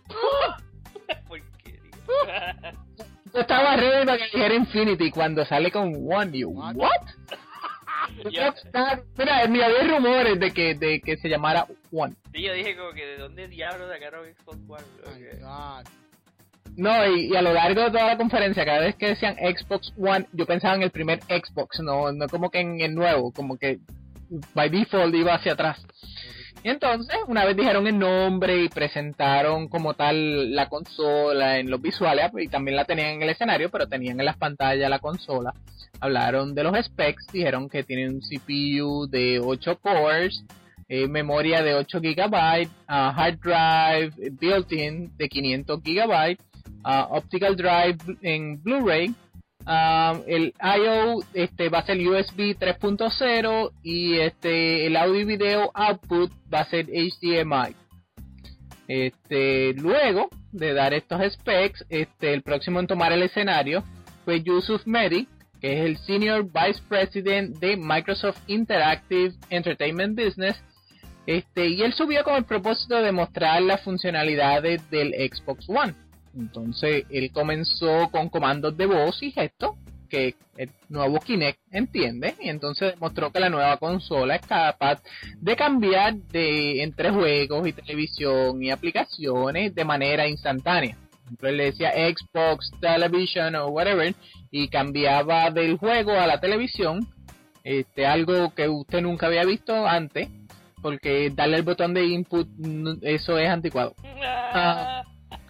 Porquería. Yo estaba ready para que dijera Infinity cuando sale con One. Y yo, What? ¿what? Yo- Mira, mira, había rumores de que, de que se llamara One. Sí, yo dije como que de dónde diablos sacaron Xbox One. my Ok. God. No, y, y a lo largo de toda la conferencia, cada vez que decían Xbox One, yo pensaba en el primer Xbox, no, no como que en el nuevo, como que by default iba hacia atrás. Y entonces, una vez dijeron el nombre y presentaron como tal la consola en los visuales, y también la tenían en el escenario, pero tenían en las pantallas la consola. Hablaron de los specs, dijeron que tiene un C P U de ocho cores, eh, memoria de ocho gigabytes, uh, hard drive built-in de quinientos gigabytes, uh, optical drive en Blu-ray, uh, el I O este va a ser U S B tres punto cero y este el audio y video output va a ser H D M I. Este, luego de dar estos specs, este, el próximo en tomar el escenario fue Yusuf Mehdi, que es el Senior Vice President de Microsoft Interactive Entertainment Business, este, y él subió con el propósito de mostrar las funcionalidades del Xbox One. Entonces, él comenzó con comandos de voz y gestos, que el nuevo Kinect entiende, y entonces demostró que la nueva consola es capaz de cambiar de entre juegos y televisión y aplicaciones de manera instantánea. Entonces le decía Xbox, Television o whatever, y cambiaba del juego a la televisión, este, algo que usted nunca había visto antes, porque darle el botón de input, eso es anticuado. Uh,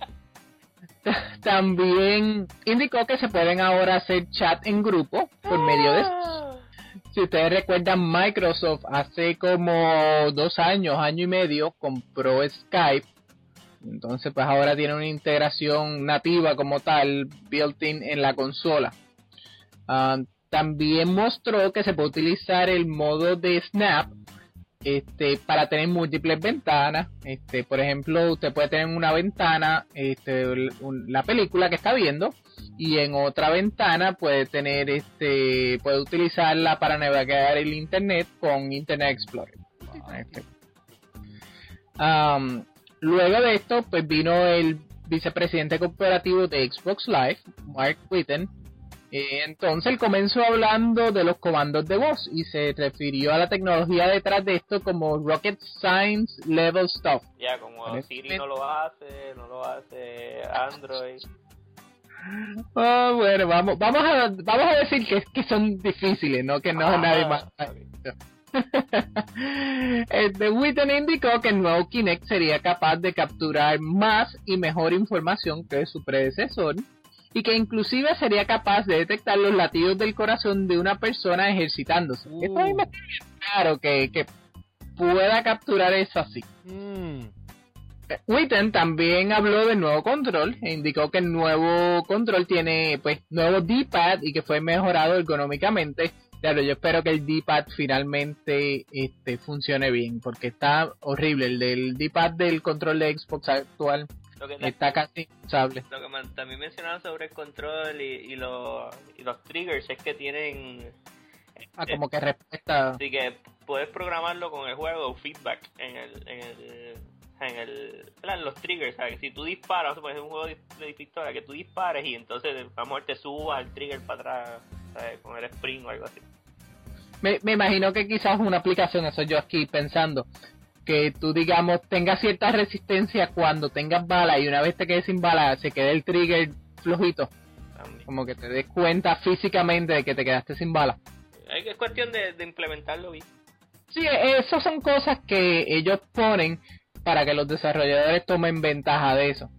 también indicó que se pueden ahora hacer chat en grupo por medio de... Si ustedes recuerdan, Microsoft hace como dos años, año y medio, compró Skype. Entonces pues ahora tiene una integración nativa como tal, built-in en la consola. Uh, también mostró que se puede utilizar el modo de Snap este para tener múltiples ventanas. Este, por ejemplo, usted puede tener una ventana, este, la película que está viendo, y en otra ventana puede tener este puede utilizarla para navegar el internet con Internet Explorer. Este. Um, luego de esto, pues vino el vicepresidente corporativo de Xbox Live, Mark Whitten. Eh, entonces él comenzó hablando de los comandos de voz y se refirió a la tecnología detrás de esto como rocket science level stuff. Ya, yeah, como Siri no lo hace, no lo hace Android. Oh, bueno, vamos, vamos a, vamos a decir que, que son difíciles, ¿no? Que no ah, nadie más. Este, Whitten indicó que el nuevo Kinect sería capaz de capturar más y mejor información que su predecesor, y que inclusive sería capaz de detectar los latidos del corazón de una persona ejercitándose. Uh. Esto es claro que, que pueda capturar eso así. Mm. Whitten también habló del nuevo control e indicó que el nuevo control tiene pues nuevo D-pad y que fue mejorado ergonómicamente. Claro, yo espero que el D-pad finalmente este, funcione bien, porque está horrible. El del D-pad del control de Xbox actual Lo que está casi inusable. Lo que man, también mencionaban sobre el control y, y, los, y los triggers es que tienen... Ah, como que respuesta... Así que puedes programarlo con el juego, feedback en el... En el en el en los triggers, ¿sabes? Si tú disparas, por ejemplo, un juego de, de pistola, que tú dispares y entonces a lo mejor te suba el trigger para atrás, ¿sabes? Con el spring o algo así. Me, me imagino que quizás una aplicación, eso yo aquí pensando, que tú, digamos, tengas cierta resistencia cuando tengas bala y una vez te quedes sin bala, se quede el trigger flojito. También. Como que te des cuenta físicamente de que te quedaste sin bala. Es cuestión de, de implementarlo bien. Sí, esas son cosas que ellos ponen para que los desarrolladores tomen ventaja de eso.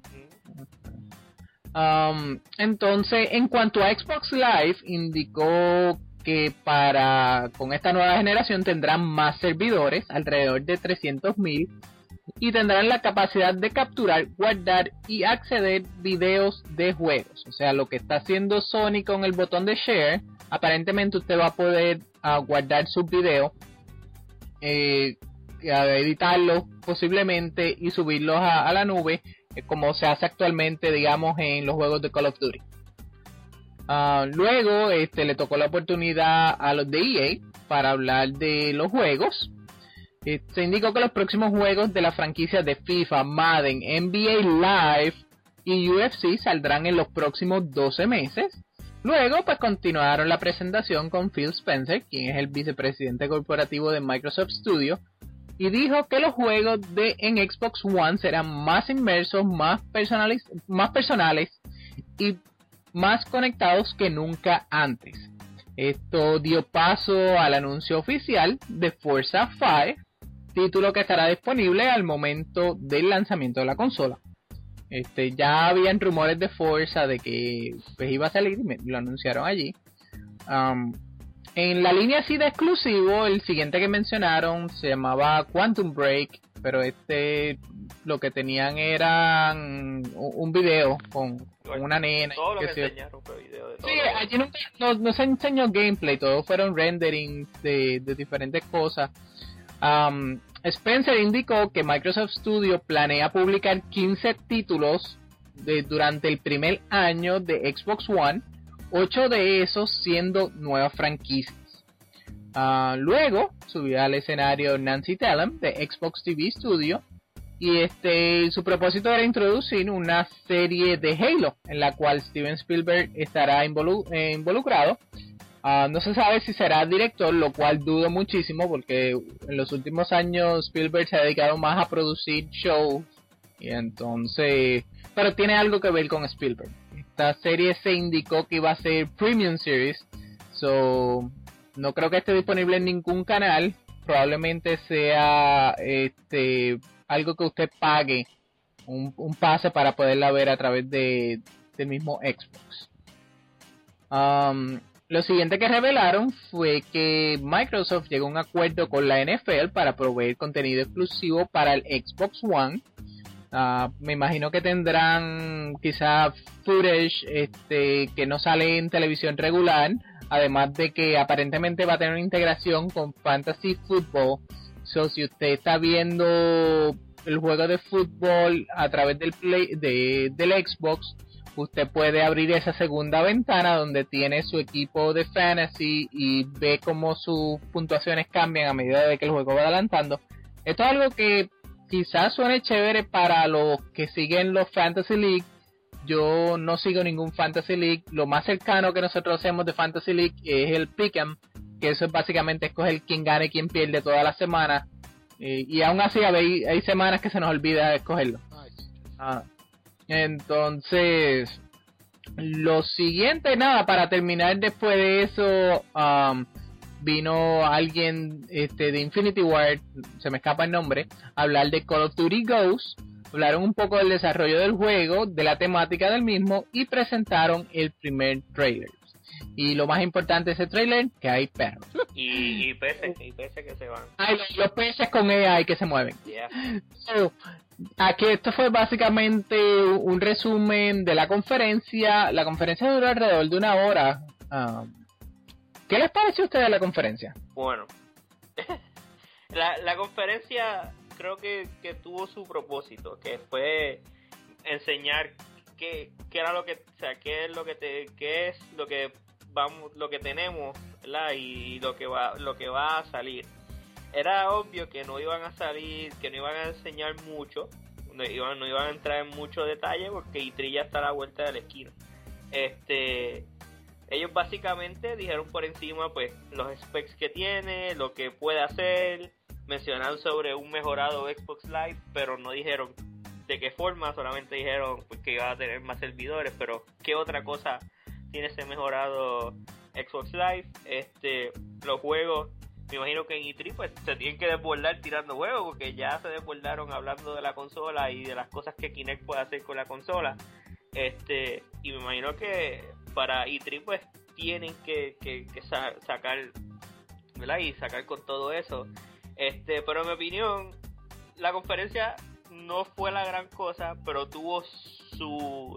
Um, entonces, en cuanto a Xbox Live, indicó que para con esta nueva generación tendrán más servidores, alrededor de trescientos mil, y tendrán la capacidad de capturar, guardar y acceder videos de juegos. O sea, lo que está haciendo Sony con el botón de share, aparentemente usted va a poder uh, guardar sus videos, eh, editarlos posiblemente y subirlos a, a la nube, eh, como se hace actualmente, digamos, en los juegos de Call of Duty. Uh, luego este le tocó la oportunidad a los de E A para hablar de los juegos. Eh, se indicó que los próximos juegos de la franquicia de FIFA, Madden, N B A Live y U F C saldrán en los próximos doce meses. Luego pues continuaron la presentación con Phil Spencer, quien es el vicepresidente corporativo de Microsoft Studios, y dijo que los juegos de en Xbox One serán más inmersos, más personales, más personales y más conectados que nunca antes. Esto dio paso al anuncio oficial de Forza cinco, título que estará disponible al momento del lanzamiento de la consola. Este, ya habían rumores de Forza de que pues, iba a salir, me, lo anunciaron allí. Um, en la línea así de exclusivo, el siguiente que mencionaron se llamaba Quantum Break, pero este lo que tenían era un, un video con, con una nena. Todo lo que, que enseñaron fue video de todo. Sí, allí no, no, no se enseñó gameplay, todos fueron renderings de, de diferentes cosas. Um, Spencer indicó que Microsoft Studio planea publicar quince títulos de, durante el primer año de Xbox One, ocho de esos siendo nuevas franquicias. Uh, luego subió al escenario Nancy Tellem de Xbox T V Studio y este su propósito era introducir una serie de Halo en la cual Steven Spielberg estará involu- eh, involucrado. Uh, no se sabe si será director, lo cual dudo muchísimo porque en los últimos años Spielberg se ha dedicado más a producir shows y entonces, pero tiene algo que ver con Spielberg. Esta serie se indicó que iba a ser Premium Series, so no creo que esté disponible en ningún canal, probablemente sea este algo que usted pague un, un pase para poderla ver a través de del mismo Xbox. Um, Lo siguiente que revelaron fue que Microsoft llegó a un acuerdo con la N F L para proveer contenido exclusivo para el Xbox One. Uh, me imagino que tendrán quizá footage este, que no sale en televisión regular, además de que aparentemente va a tener una integración con Fantasy Football. So, si usted está viendo el juego de fútbol a través del, play, de, del Xbox, usted puede abrir esa segunda ventana donde tiene su equipo de fantasy y ve cómo sus puntuaciones cambian a medida de que el juego va adelantando. Esto es algo que quizás suene chévere para los que siguen los Fantasy League. Yo no sigo ningún Fantasy League. Lo más cercano que nosotros hacemos de Fantasy League es el Pick'em, que eso es básicamente escoger quién gana y quién pierde toda la semana. Eh, y aún así hay, hay semanas que se nos olvida escogerlo. Ah. Entonces, lo siguiente, nada, para terminar después de eso, um, vino alguien este, de Infinity Ward, se me escapa el nombre, a hablar de Call of Duty Ghosts, hablaron un poco del desarrollo del juego, de la temática del mismo y presentaron el primer trailer. Y lo más importante de ese trailer, que hay perros. Y, y peces, y peces que se van. Ay, los, los peces con A I que se mueven. Yeah. So, aquí esto fue básicamente un resumen de la conferencia. La conferencia duró alrededor de una hora. Um, ¿Qué les pareció a ustedes la conferencia? Bueno, la, la conferencia creo que, que tuvo su propósito, que fue enseñar qué, qué era lo que, o sea, qué es lo que te, qué es lo que vamos, lo que tenemos, ¿verdad? Y lo que va, lo que va a salir. Era obvio que no iban a salir, que no iban a enseñar mucho, no iban, no iban a entrar en mucho detalle porque E tres ya está a la vuelta de la esquina. Este, ellos básicamente dijeron por encima pues los specs que tiene, lo que puede hacer, mencionaron sobre un mejorado Xbox Live, pero no dijeron de qué forma, solamente dijeron pues, que iba a tener más servidores, pero qué otra cosa tiene ese mejorado Xbox Live. Este, los juegos, me imagino que en E tres pues se tienen que desbordar tirando juegos, porque ya se desbordaron hablando de la consola y de las cosas que Kinect puede hacer con la consola. Este, y me imagino que para E tres pues tienen que, que, que sa- sacar, ¿verdad? Y sacar con todo eso. Este, pero en mi opinión, la conferencia no fue la gran cosa, pero tuvo su,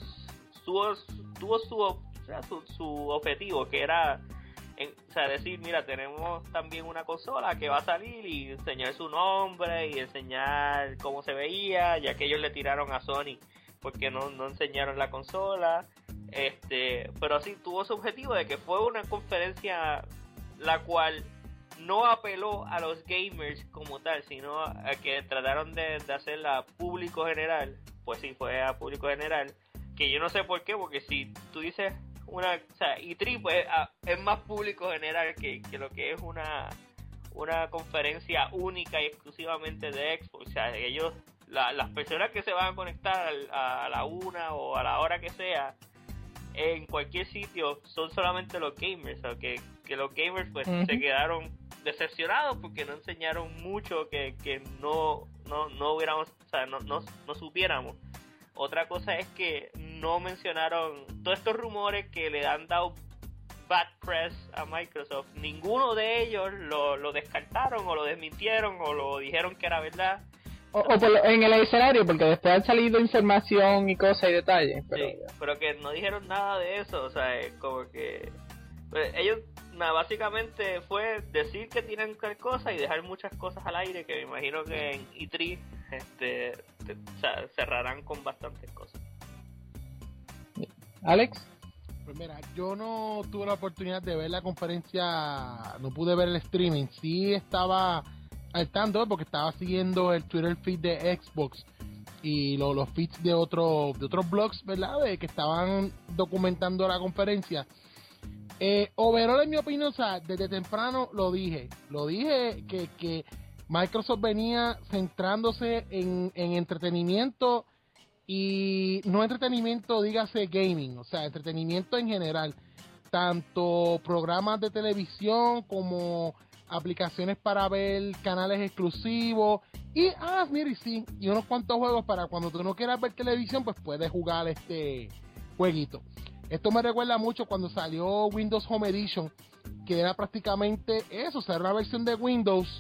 tuvo, tuvo su, o sea, su, su objetivo, que era en, o sea, decir, mira, tenemos también una consola que va a salir y enseñar su nombre y enseñar cómo se veía, ya que ellos le tiraron a Sony porque no, no enseñaron la consola. Este, pero sí tuvo su objetivo de que fue una conferencia la cual no apeló a los gamers como tal, sino a que trataron de, de hacerla a público general. Pues sí, fue a público general, que yo no sé por qué, porque si tú dices una, o sea, E tres pues a, es más público general que, que lo que es una una conferencia única y exclusivamente de Xbox. O sea, ellos, la, las personas que se van a conectar a, a la una o a la hora que sea en cualquier sitio son solamente los gamers, o sea, que, que los gamers pues uh-huh. se quedaron decepcionados porque no enseñaron mucho que, que no, no, no hubiéramos, o sea, no, no, no supiéramos. Otra cosa es que no mencionaron todos estos rumores que le han dado bad press a Microsoft. Ninguno de ellos lo, lo descartaron o lo desmintieron o lo dijeron que era verdad. O, o por lo, en el escenario, porque después han salido información y cosas y detalles. Pero, sí, pero que no dijeron nada de eso, o sea, es como que pues, ellos nada, básicamente fue decir que tienen tal cosa y dejar muchas cosas al aire, que me imagino que en E tres este, te, o sea, cerrarán con bastantes cosas. Alex. Pues mira, yo no tuve la oportunidad de ver la conferencia, no pude ver el streaming, sí estaba al tanto porque estaba siguiendo el Twitter feed de Xbox y lo, los feeds de, otro, de otros blogs, ¿verdad? De que estaban documentando la conferencia. Eh, overall, en mi opinión, o sea, desde temprano lo dije, lo dije que, que Microsoft venía centrándose en, en entretenimiento y no entretenimiento, dígase gaming, o sea, entretenimiento en general, tanto programas de televisión como aplicaciones para ver canales exclusivos y, ah, mire, sí, y unos cuantos juegos para cuando tú no quieras ver televisión, pues puedes jugar este jueguito. Esto me recuerda mucho cuando salió Windows Home Edition, que era prácticamente eso, o sea, era una versión de Windows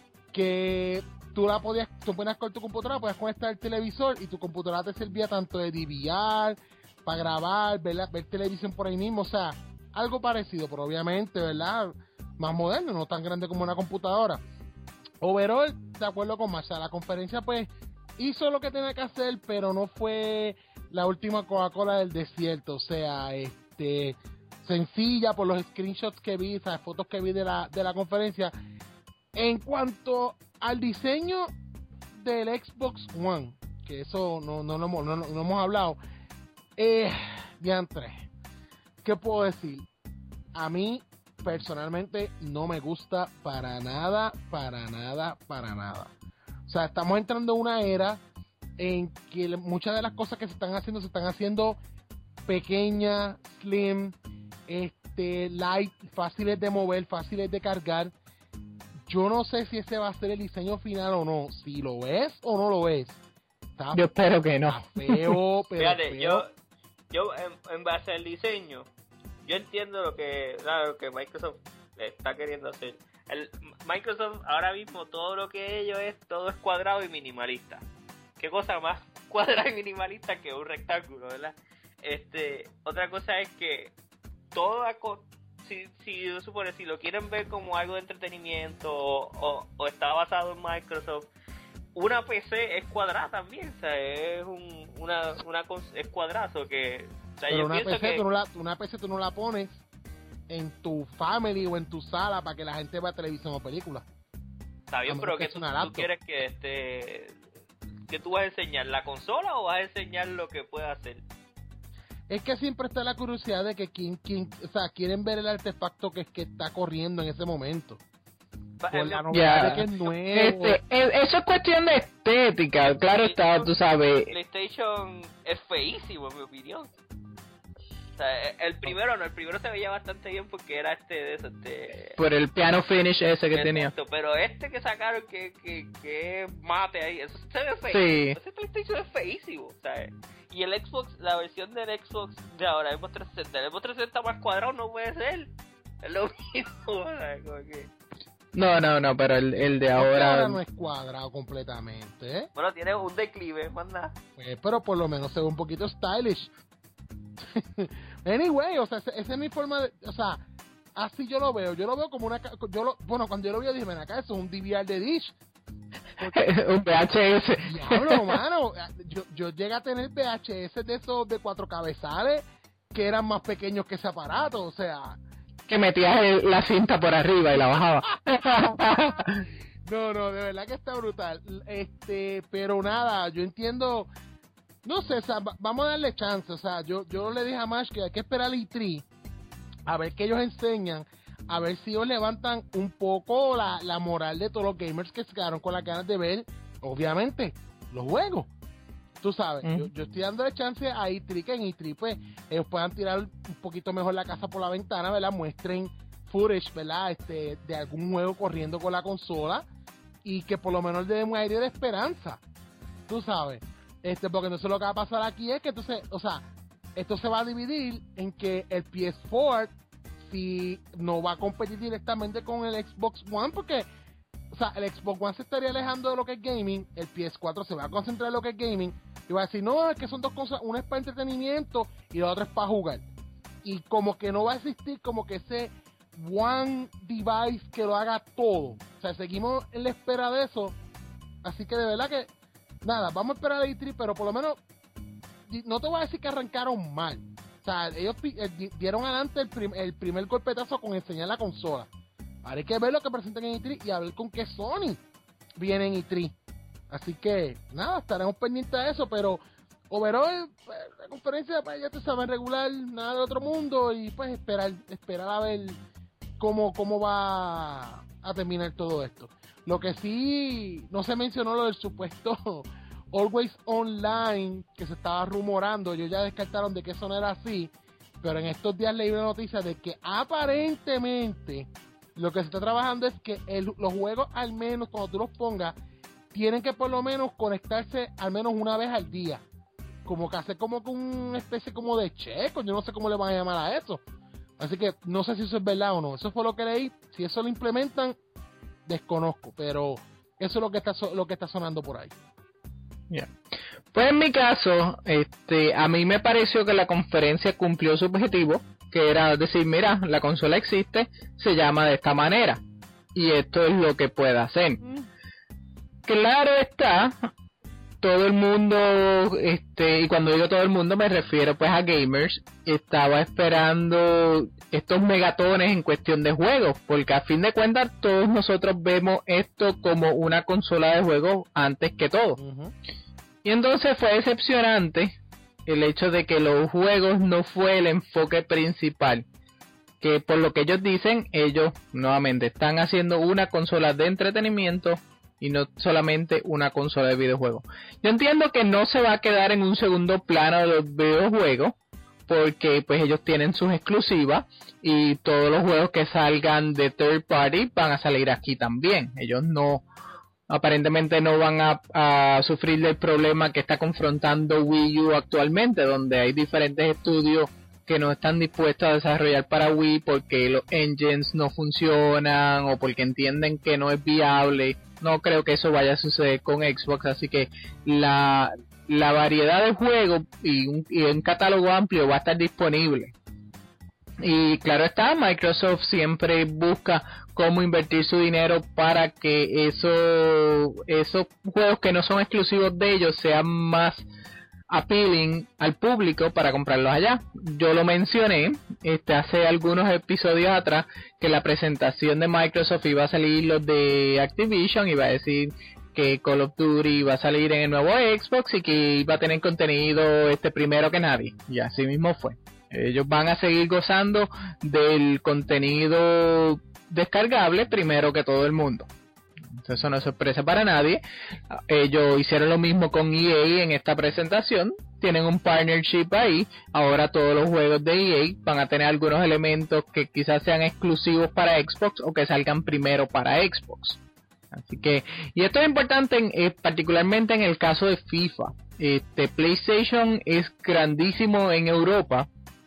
que tú la podías, tú ponías con tu computadora, podías conectar el televisor y tu computadora te servía tanto de D V R, para grabar, ver, ver televisión por ahí mismo, o sea, algo parecido, pero obviamente, ¿verdad? Más moderno, no tan grande como una computadora. Overall, de acuerdo con Masha, la conferencia pues hizo lo que tenía que hacer, pero no fue la última Coca-Cola del desierto, o sea, este sencilla por los screenshots que vi, las fotos que vi de la, de la conferencia. En cuanto al diseño del Xbox One, que eso no, no, no, no, no, no hemos hablado, eh, diantre, ¿qué puedo decir? A mí personalmente no me gusta para nada, para nada, para nada. O sea, estamos entrando en una era en que muchas de las cosas que se están haciendo se están haciendo pequeñas, slim, este, light, fáciles de mover, fáciles de cargar. Yo no sé si ese va a ser el diseño final o no. Si lo es o no lo es. Está yo espero que no. Feo, pero fíjate, feo. yo, yo en, en base al diseño, yo entiendo lo que, claro, lo que Microsoft está queriendo hacer. El, Microsoft ahora mismo todo lo que ellos es, todo es cuadrado y minimalista. Qué cosa más cuadrada y minimalista que un rectángulo, ¿verdad? Este, otra cosa es que todo si, si yo supone, si lo quieren ver como algo de entretenimiento o, o, o está basado en Microsoft, una P C es cuadrada también, o sea, es un, una, una es cuadrazo que, o sea, pero yo una pienso P C, que tú no la, una P C tú no la pones en tu family o en tu sala para que la gente vea televisión o películas. Está bien, pero que, que tú, tú quieres que este que tú vas a enseñar la consola o vas a enseñar lo que puede hacer. Es que siempre está la curiosidad de que quien, quien, o sea, quieren ver el artefacto que, que está corriendo en ese momento. Por la novedad de que es nuevo. Este, eso es cuestión de estética, claro está, tú sabes. PlayStation es feísimo, en mi opinión. O sea, el primero no, el primero se veía bastante bien porque era este de eso, este... Por el piano finish ese que exacto, tenía. Pero este que sacaron que, que, que es mate ahí, eso se ve feo. Sí. Ese PlayStation es feísimo, ¿sabes? Y el Xbox, la versión del Xbox de ahora, el Xbox trescientos sesenta, el Xbox trescientos sesenta más cuadrado no puede ser. Es lo mismo, ¿sabes? Como que... No, no, no, pero el, el de ahora... ahora no es cuadrado completamente, ¿eh? Bueno, tiene un declive, más nada. Pues, pero por lo menos se ve un poquito stylish. Anyway, o sea, esa es mi forma de... O sea, así yo lo veo. Yo lo veo como una... Yo lo, bueno, cuando yo lo vi, yo dije, ven acá, eso es un D V R de Dish. Porque, un V H S. Diablo, mano. Yo, yo llegué a tener V H S de esos de cuatro cabezales que eran más pequeños que ese aparato, o sea... Que metías el, la cinta por arriba y la bajaba. No, no, de verdad que está brutal. Este, pero nada, yo entiendo... No sé, o sea, vamos a darle chance, o sea, yo, yo le dije a Mash que hay que esperar al E tres a ver qué ellos enseñan, a ver si ellos levantan un poco la, la moral de todos los gamers que se quedaron con las ganas de ver, obviamente, los juegos. Tú sabes, mm. yo, yo estoy dándole chance a E tres, que en E tres pues ellos puedan tirar un poquito mejor la casa por la ventana, ¿verdad? Muestren footage, ¿verdad? Este, de algún juego corriendo con la consola y que por lo menos le demos aire de esperanza, tú sabes, este, porque entonces lo que va a pasar aquí es que entonces, o sea, esto se va a dividir en que el P S cuatro si no va a competir directamente con el Xbox One, porque o sea, el Xbox One se estaría alejando de lo que es gaming, el P S cuatro se va a concentrar en lo que es gaming y va a decir, no, es que son dos cosas, una es para entretenimiento y la otra es para jugar, y como que no va a existir como que ese one device que lo haga todo. O sea, seguimos en la espera de eso, así que de verdad que nada, vamos a esperar a E tres, pero por lo menos no te voy a decir que arrancaron mal. O sea, ellos dieron adelante el, prim el primer golpetazo con enseñar la consola. Ahora hay que ver lo que presentan en E tres y a ver con qué Sony viene en E tres. Así que, nada, estaremos pendientes de eso, pero overall, pues, la conferencia, pues ya te saben, regular, nada de otro mundo, y pues esperar, esperar a ver cómo, cómo va a terminar todo esto. Lo que sí, no se mencionó lo del supuesto Always Online, que se estaba rumorando, ellos ya descartaron de que eso no era así, pero en estos días leí una noticia de que aparentemente lo que se está trabajando es que el, los juegos, al menos cuando tú los pongas, tienen que por lo menos conectarse al menos una vez al día, como que hacer como que una especie como de checo, yo no sé cómo le van a llamar a eso, así que no sé si eso es verdad o no, eso fue lo que leí, si eso lo implementan, desconozco, pero eso es lo que está, lo que está sonando por ahí. Yeah. Pues en mi caso, este, a mí me pareció que la conferencia cumplió su objetivo, que era decir, mira, la consola existe, se llama de esta manera, y esto es lo que puede hacer. Mm. Claro está, todo el mundo, este, y cuando digo todo el mundo me refiero pues a gamers, estaba esperando estos megatones en cuestión de juegos, porque a fin de cuentas todos nosotros vemos esto como una consola de juegos antes que todo. Uh-huh. Y entonces fue decepcionante el hecho de que los juegos no fue el enfoque principal, que por lo que ellos dicen, ellos nuevamente están haciendo una consola de entretenimiento y no solamente una consola de videojuegos. Yo entiendo que no se va a quedar en un segundo plano de los videojuegos, porque pues ellos tienen sus exclusivas y todos los juegos que salgan de third party van a salir aquí también. Ellos no, aparentemente no van a, a sufrir del problema que está confrontando Wii U actualmente, donde hay diferentes estudios que no están dispuestos a desarrollar para Wii porque los engines no funcionan o porque entienden que no es viable. No creo que eso vaya a suceder con Xbox, así que la, la variedad de juegos y un, y un catálogo amplio va a estar disponible. Y claro está, Microsoft siempre busca cómo invertir su dinero para que eso, esos juegos que no son exclusivos de ellos sean más appealing al público para comprarlos allá. Yo lo mencioné este hace algunos episodios atrás, que la presentación de Microsoft iba a salir los de Activision, iba a decir que Call of Duty iba a salir en el nuevo Xbox y que iba a tener contenido este primero que nadie, y así mismo fue. Ellos van a seguir gozando del contenido descargable primero que todo el mundo. Eso no es sorpresa para nadie. Ellos hicieron lo mismo con E A en esta presentación. Tienen un partnership ahí. Ahora todos los juegos de E A van a tener algunos elementos que quizás sean exclusivos para Xbox o que salgan primero para Xbox. Así que, y esto es importante en, eh, particularmente en el caso de FIFA. Este PlayStation es grandísimo en Europa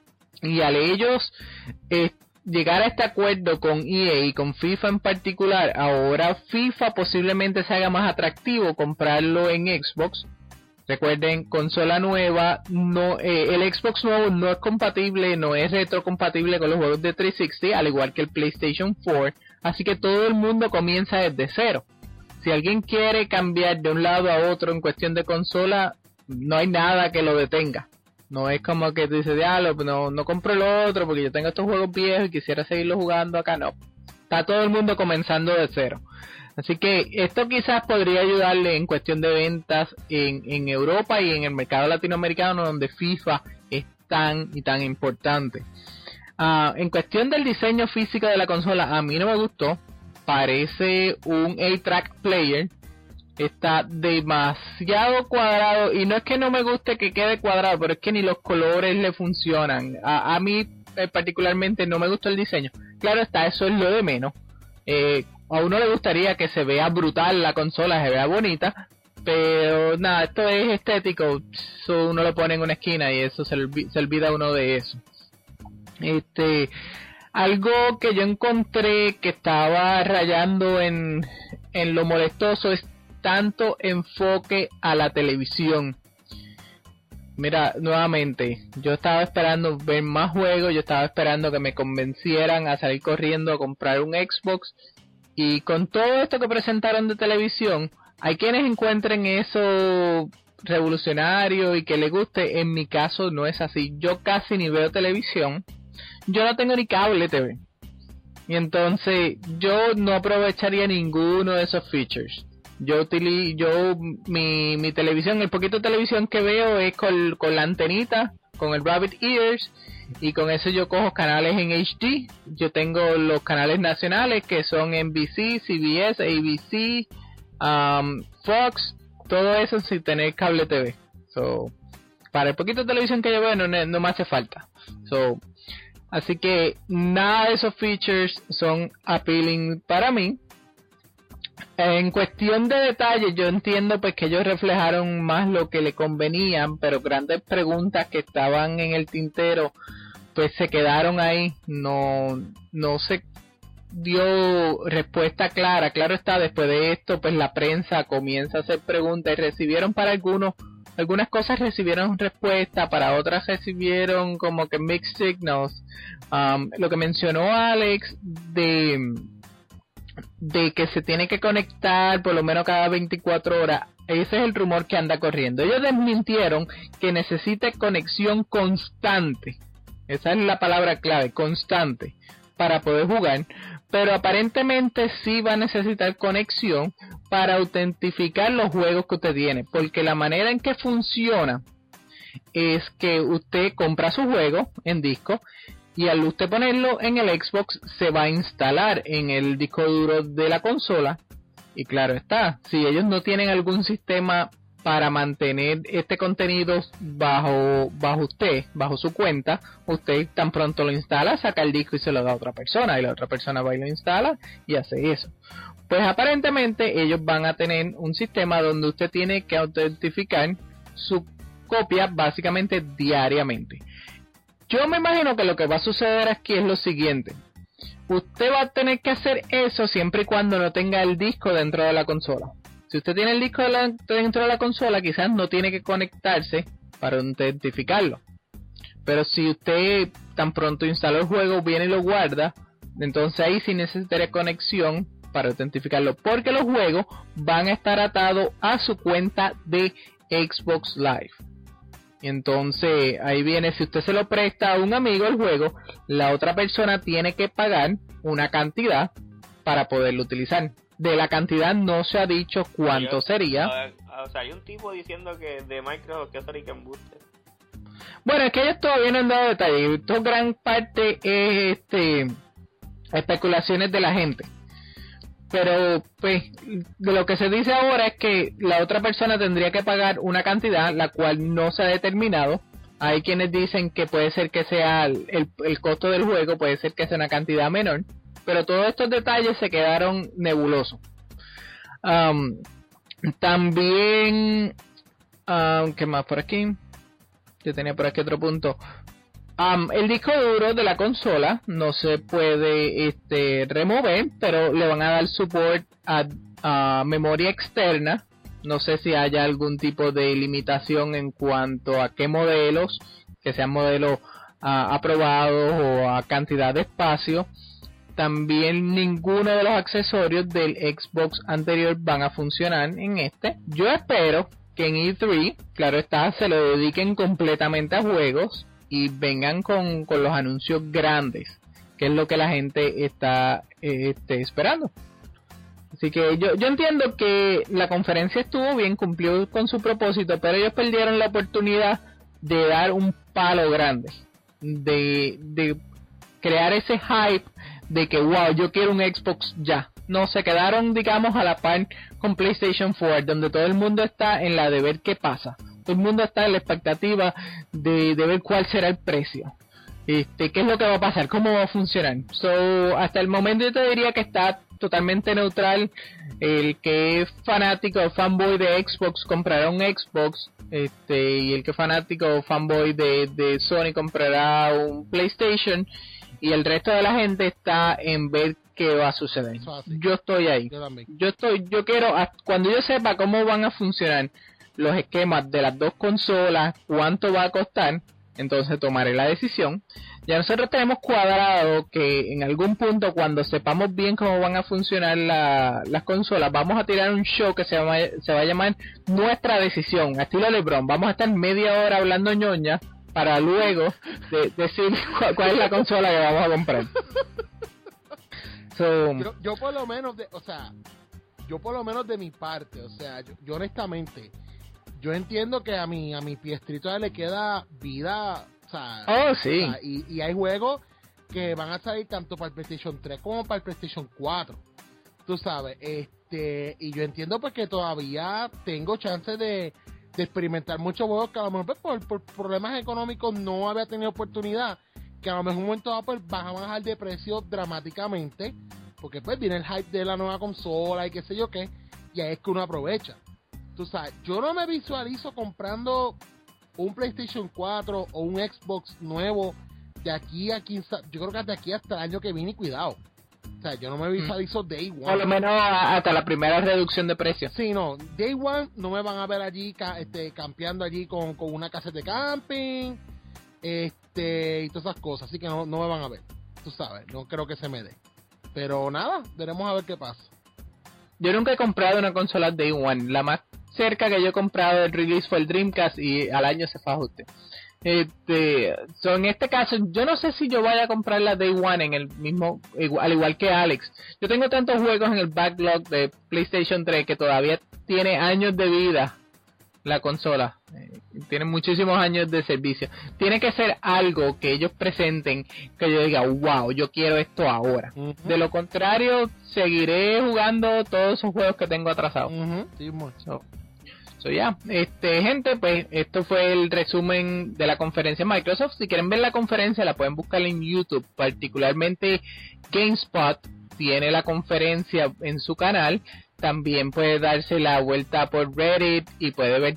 y al ellos eh, llegar a este acuerdo con E A y con FIFA en particular, ahora FIFA posiblemente se haga más atractivo comprarlo en Xbox. Recuerden, consola nueva, no eh, el Xbox nuevo no es compatible, no es retrocompatible con los juegos de trescientos sesenta, al igual que el PlayStation cuatro, así que todo el mundo comienza desde cero. Si alguien quiere cambiar de un lado a otro en cuestión de consola, no hay nada que lo detenga. No es como que tú dices, diablo, no, no compro el otro porque yo tengo estos juegos viejos y quisiera seguirlos jugando acá. No, está todo el mundo comenzando de cero. Así que esto quizás podría ayudarle en cuestión de ventas en, en Europa y en el mercado latinoamericano, donde FIFA es tan y tan importante. Uh, en cuestión del diseño físico de la consola, a mí no me gustó. Parece un eight track player. Está demasiado cuadrado y no es que no me guste que quede cuadrado, pero es que ni los colores le funcionan. A, a mí eh, particularmente no me gustó el diseño. Claro está, eso es lo de menos. Eh, a uno le gustaría que se vea brutal la consola, se vea bonita, pero nada, esto es estético, eso uno lo pone en una esquina y eso se, olvi- se olvida uno de eso. Este, algo que yo encontré que estaba rayando en, en lo molestoso es tanto enfoque a la televisión. Mira, nuevamente, yo estaba esperando ver más juegos, yo estaba esperando que me convencieran a salir corriendo a comprar un Xbox, y con todo esto que presentaron de televisión, hay quienes encuentren eso revolucionario y que les guste. En mi caso no es así, yo casi ni veo televisión, yo no tengo ni cable T V, y entonces yo no aprovecharía ninguno de esos features. Yo utilizo, yo mi, mi televisión, el poquito de televisión que veo es con, con la antenita, con el Rabbit Ears, y con eso yo cojo canales en H D. Yo tengo los canales nacionales que son N B C, C B S, A B C, um, Fox, todo eso sin tener cable T V. So, para el poquito de televisión que yo veo no, no me hace falta. So, así que nada de esos features son appealing para mí. En cuestión de detalles, yo entiendo pues que ellos reflejaron más lo que le convenían, pero grandes preguntas que estaban en el tintero pues se quedaron ahí, no no se dio respuesta clara. Claro está, después de esto pues la prensa comienza a hacer preguntas y recibieron para algunos, algunas cosas recibieron respuesta, para otras recibieron como que mixed signals. Um, lo que mencionó Alex de de que se tiene que conectar por lo menos cada veinticuatro horas, ese es el rumor que anda corriendo. Ellos desmintieron que necesite conexión constante, esa es la palabra clave, constante, para poder jugar, pero aparentemente sí va a necesitar conexión para autentificar los juegos que usted tiene, porque la manera en que funciona es que usted compra su juego en disco, y al usted ponerlo en el Xbox se va a instalar en el disco duro de la consola. Y claro está, si ellos no tienen algún sistema para mantener este contenido bajo bajo usted, bajo su cuenta, usted tan pronto lo instala, saca el disco y se lo da a otra persona, y la otra persona va y lo instala y hace eso. Pues aparentemente ellos van a tener un sistema donde usted tiene que autentificar su copia básicamente diariamente. Yo me imagino que lo que va a suceder aquí es lo siguiente: usted va a tener que hacer eso siempre y cuando no tenga el disco dentro de la consola. Si usted tiene el disco de la, dentro de la consola, quizás no tiene que conectarse para autentificarlo. Pero si usted tan pronto instala el juego, viene y lo guarda, entonces ahí sí necesitaría conexión para autentificarlo, porque los juegos van a estar atados a su cuenta de Xbox Live. Y entonces ahí viene, si usted se lo presta a un amigo el juego, la otra persona tiene que pagar una cantidad para poderlo utilizar. De la cantidad no se ha dicho cuánto yo, sería. O sea, hay un tipo diciendo que de Microsoft que eso era que embuste. Bueno, es que ellos todavía no han dado detalles. Esto gran parte es este especulaciones de la gente. Pero pues de lo que se dice ahora es que la otra persona tendría que pagar una cantidad la cual no se ha determinado. Hay quienes dicen que puede ser que sea el, el, el costo del juego, puede ser que sea una cantidad menor, pero todos estos detalles se quedaron nebulosos. Um, también um, ¿qué más por aquí? Yo tenía por aquí otro punto. Um, el disco duro de la consola no se puede este, remover, pero le van a dar support a, a memoria externa. No sé si haya algún tipo de limitación en cuanto a qué modelos, que sean modelos uh, aprobados o a cantidad de espacio. También ninguno de los accesorios del Xbox anterior van a funcionar en este. Yo espero que en E tres, claro está, se lo dediquen completamente a juegos y vengan con, con los anuncios grandes, que es lo que la gente está eh, este, esperando. Así que yo, yo entiendo que la conferencia estuvo bien, cumplió con su propósito, pero ellos perdieron la oportunidad de dar un palo grande, de, de crear ese hype de que wow, yo quiero un Xbox ya. No, se quedaron digamos a la par con PlayStation cuatro, donde todo el mundo está en la de ver qué pasa. Todo el mundo está en la expectativa de, de ver cuál será el precio. Este, ¿qué es lo que va a pasar? ¿Cómo va a funcionar? So, hasta el momento yo te diría que está totalmente neutral. El que es fanático o fanboy de Xbox comprará un Xbox, este, y el que es fanático o fanboy de, de Sony comprará un PlayStation, y el resto de la gente está en ver qué va a suceder. Yo estoy ahí. Yo, yo estoy, yo quiero, cuando yo sepa cómo van a funcionar los esquemas de las dos consolas, cuánto va a costar, entonces tomaré la decisión. Ya nosotros tenemos cuadrado que en algún punto, cuando sepamos bien cómo van a funcionar la, las consolas, vamos a tirar un show que se, llama, se va a llamar Nuestra Decisión, estilo LeBron. Vamos a estar media hora hablando ñoña para luego de, decir cuál, cuál es la consola que vamos a comprar. So, yo, yo por lo menos, de, o sea, yo por lo menos de mi parte, o sea, yo, yo honestamente, yo entiendo que a mi a mi P S tres le queda vida. O sea, oh, sí. O sea, y, y hay juegos que van a salir tanto para el PlayStation tres como para el PlayStation cuatro. Tú sabes, este, y yo entiendo pues que todavía tengo chance de, de experimentar muchos juegos que a lo mejor pues, por, por problemas económicos no había tenido oportunidad, que a lo mejor en un momento dado pues van a bajar de precio dramáticamente, porque pues viene el hype de la nueva consola y qué sé yo qué, y ahí es que uno aprovecha. Tú sabes, yo no me visualizo comprando un PlayStation cuatro o un Xbox nuevo de aquí a quince, yo creo que de aquí hasta el año que viene, y cuidado. O sea, yo no me visualizo mm. Day One. Por lo menos hasta la primera reducción de precio. Sí, no, Day One no me van a ver allí este, campeando allí con, con una caseta de camping, este, y todas esas cosas, así que no, no me van a ver. Tú sabes, no creo que se me dé. Pero nada, veremos a ver qué pasa. Yo nunca he comprado una consola Day One. La más cerca que yo he comprado del release fue el Dreamcast, y al año se fue ajuste. Este, so en este caso, yo no sé si yo vaya a comprar la Day One en el mismo, al igual que Alex. Yo tengo tantos juegos en el backlog de PlayStation tres que todavía tiene años de vida la consola. Eh, tiene muchísimos años de servicio. Tiene que ser algo que ellos presenten que yo diga, wow, yo quiero esto ahora. Uh-huh. De lo contrario, seguiré jugando todos esos juegos que tengo atrasados. Uh-huh. Sí, mucho. So, ya, yeah. este, gente, pues esto fue el resumen de la conferencia de Microsoft. Si quieren ver la conferencia, la pueden buscar en YouTube. Particularmente GameSpot tiene la conferencia en su canal. También puede darse la vuelta por Reddit y puede ver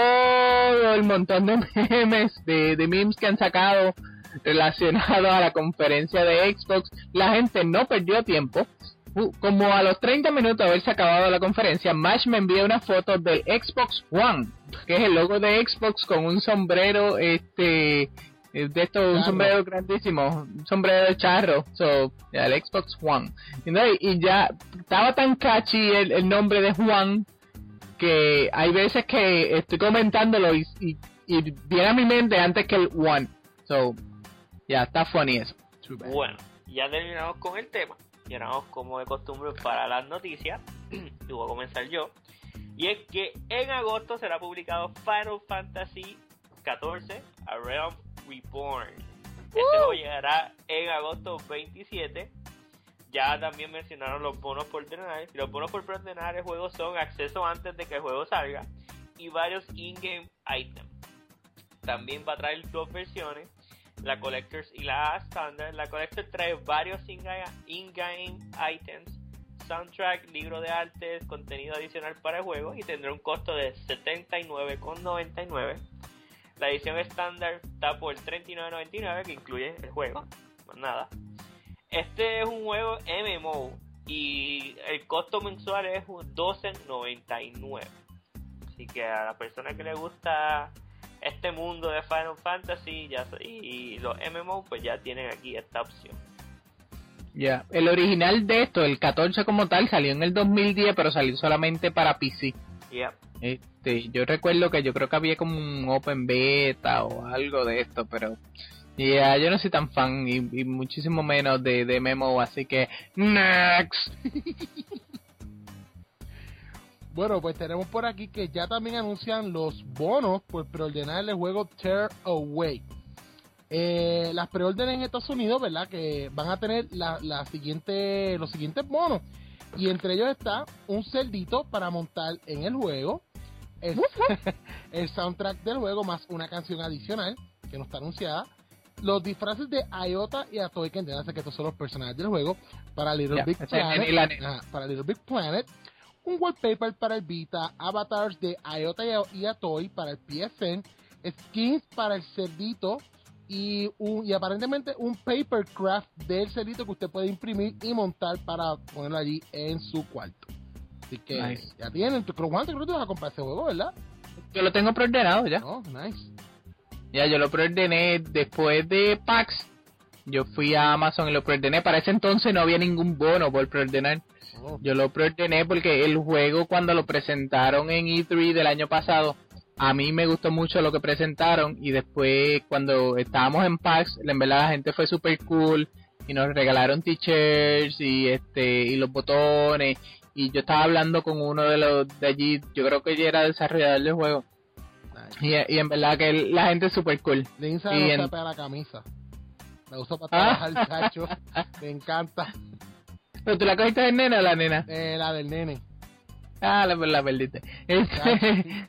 todo el montón de memes, de, de memes que han sacado relacionados a la conferencia de Xbox. La gente no perdió tiempo. Como a los treinta minutos de haberse acabado la conferencia, Mash me envía una foto del Xbox One, que es el logo de Xbox con un sombrero, este, de esto, un charro. sombrero grandísimo, un sombrero de charro, so, yeah, el Xbox One. Y, no, y ya estaba tan catchy el, el nombre de Juan, que hay veces que estoy comentándolo y, y, y viene a mi mente antes que el One. So, ya, yeah, está funny eso. Bueno, ya terminamos con el tema. Y ahora vamos, como de costumbre, para las noticias. Y voy a comenzar yo. Y es que en agosto será publicado Final Fantasy catorce, A Realm Reborn. Este juego llegará en agosto veintisiete. Ya también mencionaron los bonos por ordenar. Y los bonos por ordenar el juego son acceso antes de que el juego salga y varios in-game items. También va a traer dos versiones, la Collector's y la Standard. La Collector trae varios in-game items, soundtrack, libro de artes, contenido adicional para el juego, y tendrá un costo de setenta y nueve con noventa y nueve. La edición estándar está por treinta y nueve con noventa y nueve, que incluye el juego, más nada. Este es un juego M M O y el costo mensual es doce con noventa y nueve. Así que a la persona que le gusta este mundo de Final Fantasy ya, y los M M O, pues ya tienen aquí esta opción. Ya, yeah. El original de esto, el catorce como tal, salió en el dos mil diez, pero salió solamente para P C. Yeah. Este, yo recuerdo que yo creo que había como un open beta o algo de esto, pero ya yeah, yo no soy tan fan y, y muchísimo menos de, de M M O, así que next. Bueno, pues tenemos por aquí que ya también anuncian los bonos por preordenar el juego Tear Away. Eh, las preórdenes en Estados Unidos, ¿verdad? Que van a tener la, la siguiente, los siguientes bonos. Y entre ellos está un cerdito para montar en el juego, el, el soundtrack del juego más una canción adicional que no está anunciada, los disfraces de Iota y Atoy, que entiendan que estos son los personajes del juego, para Little yeah, Big Planet, la ajá, para Little Big Planet, un wallpaper para el Vita, avatars de Iota y Atoy para el P S N, skins para el cerdito y, un, y aparentemente un papercraft del cerdito que usted puede imprimir y montar para ponerlo allí en su cuarto. Así que nice. Ya tienen, tu Juan, creo que te vas a comprar ese juego, ¿verdad? Yo lo tengo preordenado ya. Oh, nice. Ya, yo lo preordené después de PAX. Yo fui a Amazon y lo preordené. Para ese entonces no había ningún bono por preordenar. Oh. Yo lo preordené porque el juego, cuando lo presentaron en E tres del año pasado, a mí me gustó mucho lo que presentaron. Y después, cuando estábamos en PAX, en verdad la gente fue super cool. Y nos regalaron t-shirts y, este, y los botones. Y yo estaba hablando con uno de los de allí, yo creo que ella era desarrollador del juego. Nice. Y, y en verdad que el, la gente es super cool. Lindsay no en... se pega la camisa. La uso para trabajar el cacho. Me encanta. ¿Pero tú la cogiste del nene o la nena? Eh, la del nene. Ah, la, la perdiste. Este,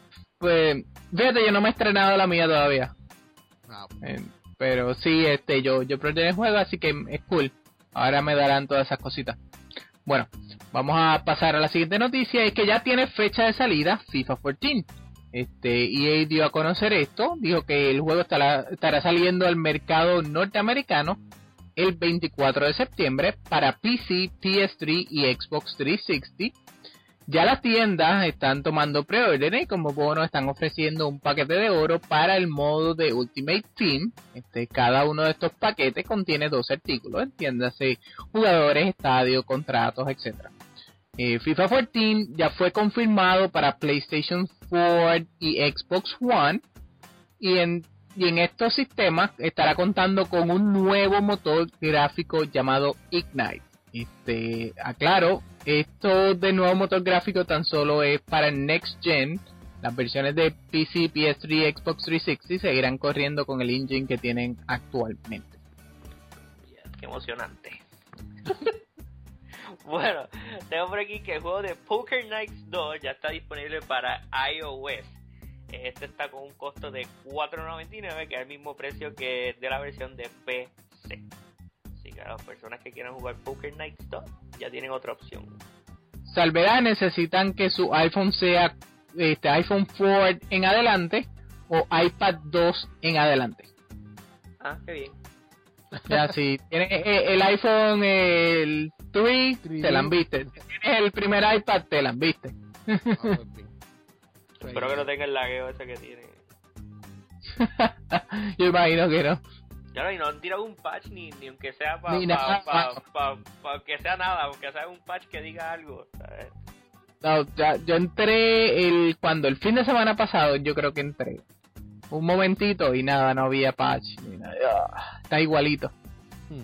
pues, fíjate, yo no me he estrenado la mía todavía. Ah, pues. eh, pero sí, este, yo, yo preordené el juego, así que es cool. Ahora me darán todas esas cositas. Bueno, vamos a pasar a la siguiente noticia, es que ya tiene fecha de salida FIFA catorce. Este, E A dio a conocer esto, dijo que el juego estará, estará saliendo al mercado norteamericano el veinticuatro de septiembre para P C, P S tres y Xbox trescientos sesenta. Ya las tiendas están tomando preórdenes y como bono están ofreciendo un paquete de oro para el modo de Ultimate Team. Este, cada uno de estos paquetes contiene dos artículos, entiéndase, jugadores, estadios, contratos, etcétera. Eh, FIFA catorce ya fue confirmado para PlayStation cuatro y Xbox One y en, y en estos sistemas estará contando con un nuevo motor gráfico llamado Ignite. Este, aclaro, esto de nuevo motor gráfico tan solo es para el Next Gen. Las versiones de P C, P S tres y Xbox trescientos sesenta seguirán corriendo con el engine que tienen actualmente. Qué emocionante. Bueno, tengo por aquí que el juego de Poker Nights dos ya está disponible para iOS. Este está con un costo de cuatro noventa y nueve, que es el mismo precio que de la versión de P C. Así que las personas que quieran jugar Poker Nights dos ya tienen otra opción. Salvedad, necesitan que su iPhone sea este iPhone cuatro en adelante o iPad dos en adelante. Ah, qué bien. Ya, si tienes el iPhone el tres, te la viste. Si tienes el primer iPad, te la viste. Espero que no tenga el lagueo ese que tiene. Yo imagino que no. Ya no, y no han tirado un patch ni, ni aunque sea para pa, pa, pa, pa, pa, que sea nada, aunque sea un patch que diga algo, ¿sabes? No, ya, yo entré el cuando el fin de semana pasado, yo creo que entré un momentito y nada, no había patch ni nada. Está igualito. Hmm.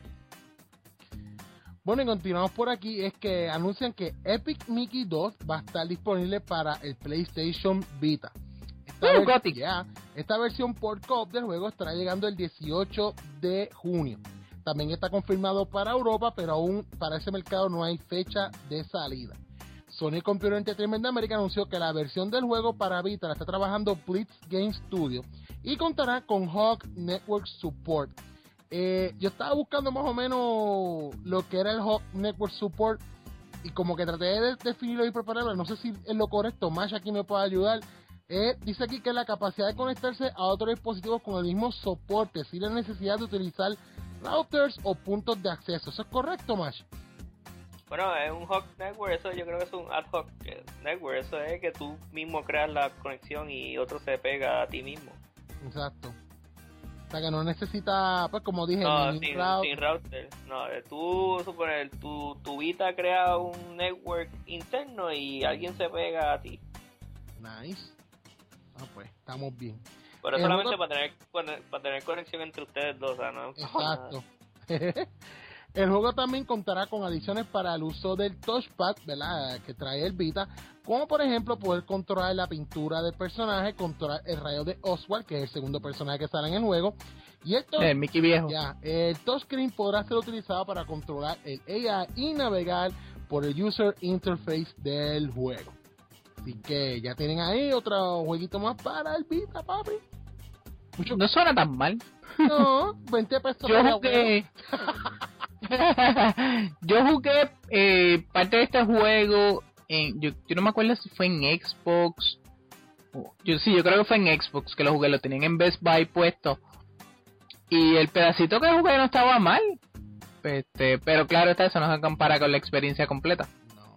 Bueno, y continuamos por aquí, es que anuncian que Epic Mickey dos va a estar disponible para el PlayStation Vita. Esta, uh, ver- yeah, esta versión por co-op del juego estará llegando el dieciocho de junio. También está confirmado para Europa, pero aún para ese mercado no hay fecha de salida. Sony Computer Entertainment de América anunció que la versión del juego para Vita la está trabajando Blitz Game Studio y contará con Hawk Network Support. Eh, yo estaba buscando más o menos lo que era el Hawk Network Support y como que traté de definirlo y prepararlo. No sé si es lo correcto. Mash aquí me puede ayudar. Eh, dice aquí que la capacidad de conectarse a otros dispositivos con el mismo soporte sin la necesidad de utilizar routers o puntos de acceso. ¿Eso es correcto, Mash? Bueno, es un Hawk Network, eso yo creo que es un ad hoc network, eso es que tú mismo creas la conexión y otro se pega a ti mismo. Exacto. O sea que no necesita, pues como dije, no, ni sin, route. sin router. No, tú suponer, tu, tu Vita crea un network interno y alguien se pega a ti. Nice. Ah, pues, estamos bien. Pero el solamente juego... para, tener, para, para tener conexión entre ustedes dos, o sea, ¿no? Exacto. El juego también contará con adiciones para el uso del touchpad, ¿verdad?, que trae el Vita, como por ejemplo poder controlar la pintura del personaje, controlar el rayo de Oswald, que es el segundo personaje que sale en el juego, y el, touch, el Mickey viejo. Ya, el touchscreen podrá ser utilizado para controlar el A I y navegar por el user interface del juego. Así que ya tienen ahí otro jueguito más para el Vita, papi. Mucho. No suena tan mal. No, veinte pesos. Yo jugué... yo jugué eh, parte de este juego en, yo, yo no me acuerdo si fue en Xbox. Yo sí, yo creo que fue en Xbox que lo jugué, lo tenían en Best Buy puesto. Y el pedacito que jugué no estaba mal. Este, pero claro, está, eso no se compara con la experiencia completa. No.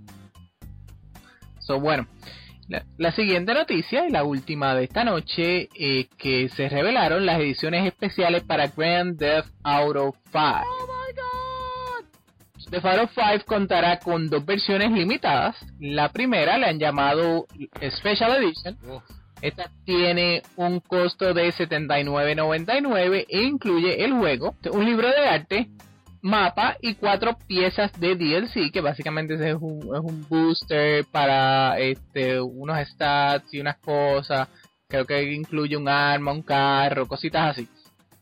So, bueno, la, la siguiente noticia y la última de esta noche es que se revelaron las ediciones especiales para Grand Theft Auto cinco. Oh my God. Grand Theft Auto cinco contará con dos versiones limitadas. La primera le han llamado Special Edition. Oh. Esta tiene un costo de setenta y nueve noventa y nueve e incluye el juego, un libro de arte, mapa y cuatro piezas de D L C, que básicamente es un, es un booster para este unos stats y unas cosas. Creo que incluye un arma, un carro, cositas así.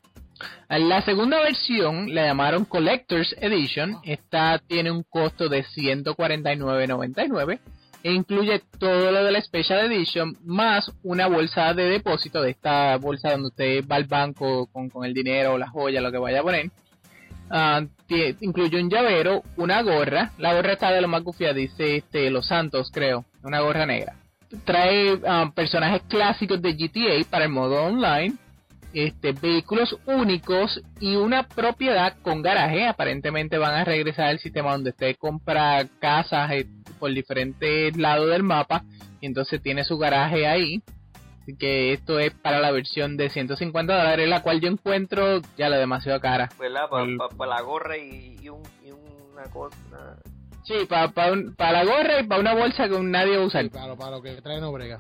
La segunda versión la llamaron Collector's Edition. Esta tiene un costo de ciento cuarenta y nueve noventa y nueve e incluye todo lo de la Special Edition más una bolsa de depósito, de esta bolsa donde usted va al banco con, con el dinero o la joya, lo que vaya a poner. Uh, t- incluye un llavero, una gorra. La gorra está de lo más gufia, dice este, Los Santos, creo, una gorra negra. Trae uh, personajes clásicos de G T A para el modo online, este, vehículos únicos y una propiedad con garaje. Aparentemente van a regresar al sistema donde usted compra casas eh, por diferentes lados del mapa y entonces tiene su garaje ahí. Así que esto es para la versión de ciento cincuenta dólares, la cual yo encuentro ya la demasiado cara. ¿Verdad? Para pa, pa la gorra y, y, un, y una cosa. Una... Sí, para pa pa la gorra y para una bolsa que nadie va a usar. Sí, para, para lo que trae no brega.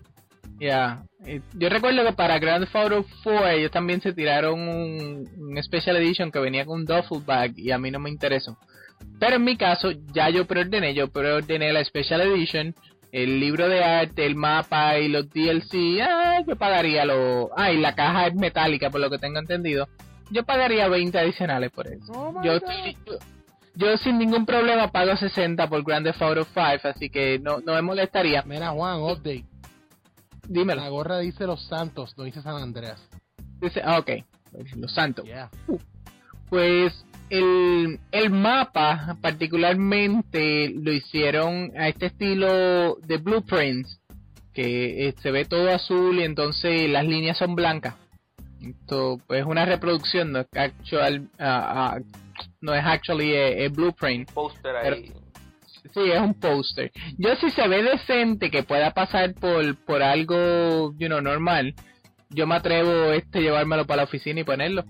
Ya, yeah. Yo recuerdo que para Grand Theft Auto cuatro ellos también se tiraron un, un Special Edition que venía con un duffel bag y a mí no me interesó. Pero en mi caso ya yo preordené, yo preordené la Special Edition, el libro de arte, el mapa y los D L C. Ah, yo pagaría lo, ah, y la caja es metálica por lo que tengo entendido. Yo pagaría veinte adicionales por eso. Oh yo, yo, yo sin ningún problema pago sesenta por Grand Theft Auto cinco, así que no, no me molestaría. Mira Juan, update. Dímelo. La gorra dice Los Santos, no dice San Andreas. Dice, ah, ok, Los Santos. Yeah. Uh, pues el, el mapa particularmente lo hicieron a este estilo de blueprints, que eh, se ve todo azul y entonces las líneas son blancas. Esto pues, es una reproducción, no es actual, uh, uh, no es actually a, a blueprint. Póster ahí. Pero, sí, es un póster. Yo si se ve decente que pueda pasar por por algo, you know, normal, yo me atrevo este llevármelo para la oficina y ponerlo.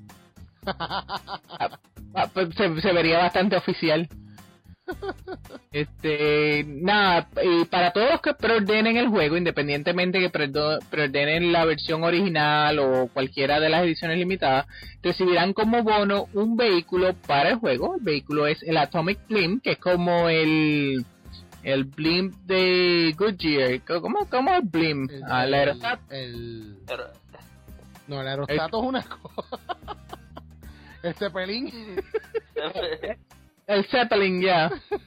ah, ah, pues se, se vería bastante oficial. Este, nada, y para todos los que preordenen el juego, independientemente que preordenen la versión original o cualquiera de las ediciones limitadas, recibirán como bono un vehículo para el juego. El vehículo es el Atomic Blimp, que es como el el blimp de Goodyear. ¿Cómo, cómo es el blimp? El, ah, el aerostat. El, el... No, el aerostato es una cosa. El Zeppelin. El Zeppelin, ya. Yeah.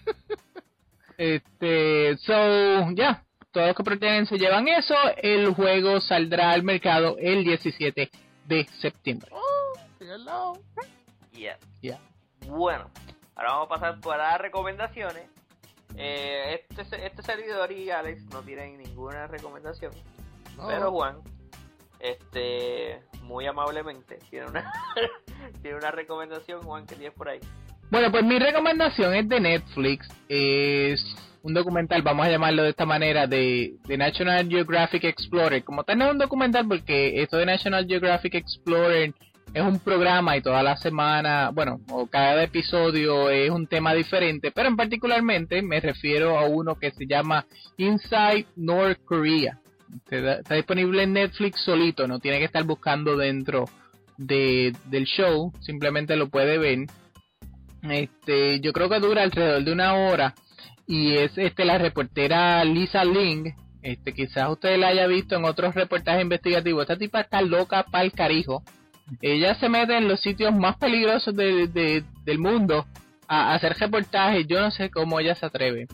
Este, so, ya. Yeah. Todos los que pretenden se llevan eso. El juego saldrá al mercado el diecisiete de septiembre. Oh, hello. Yeah. Yeah. Bueno, ahora vamos a pasar por las recomendaciones. Eh, este, este servidor y Alex no tienen ninguna recomendación. Oh. Pero Juan, este, muy amablemente, tiene una, tiene una recomendación, Juan, que tienes por ahí. Bueno, pues mi recomendación es de Netflix. Es un documental, vamos a llamarlo de esta manera, de, de National Geographic Explorer. Como tal, no es un documental porque esto de National Geographic Explorer es un programa y toda la semana, bueno, o cada episodio es un tema diferente, pero en particularmente me refiero a uno que se llama Inside North Korea. Está disponible en Netflix solito, no tiene que estar buscando dentro de, del show, simplemente lo puede ver. Este, yo creo que dura alrededor de una hora y es este la reportera Lisa Ling. Este, quizás usted la haya visto en otros reportajes investigativos. Esta tipa está loca pa'l carijo. Ella se mete en los sitios más peligrosos de, de, del mundo a, a hacer reportajes. Yo no sé cómo ella se atreve.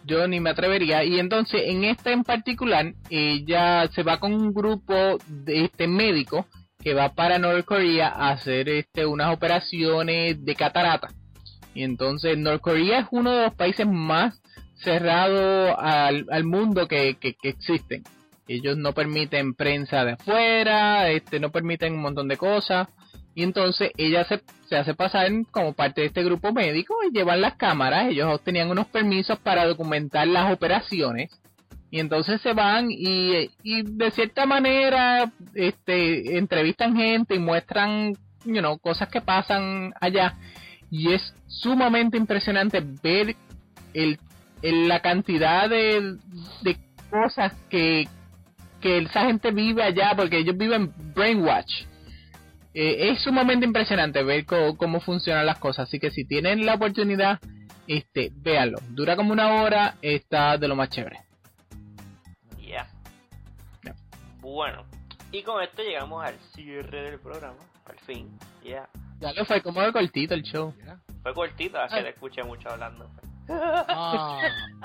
yo ni me atrevería. Y entonces en esta en particular, ella se va con un grupo de este médico que va para North Korea a hacer este unas operaciones de catarata. Y entonces North Korea es uno de los países más cerrados al, al mundo que, que, que existen. Ellos no permiten prensa de afuera, este no permiten un montón de cosas. Y entonces ella se, se hace pasar como parte de este grupo médico y llevan las cámaras. Ellos tenían unos permisos para documentar las operaciones. Y entonces se van y, y de cierta manera este entrevistan gente y muestran you know, cosas que pasan allá. Y es sumamente impresionante ver el, el la cantidad de, de cosas que, que esa gente vive allá, porque ellos viven brainwash. Eh, es sumamente impresionante ver cómo, cómo funcionan las cosas, así que si tienen la oportunidad, este, véanlo. Dura como una hora, está de lo más chévere. Ya. Yeah. Yeah. Bueno, y con esto llegamos al cierre del programa, al fin. Ya. Yeah. Ya lo fue como de cortito el show. Yeah. Fue cortito, así que te escuché mucho hablando. Ah.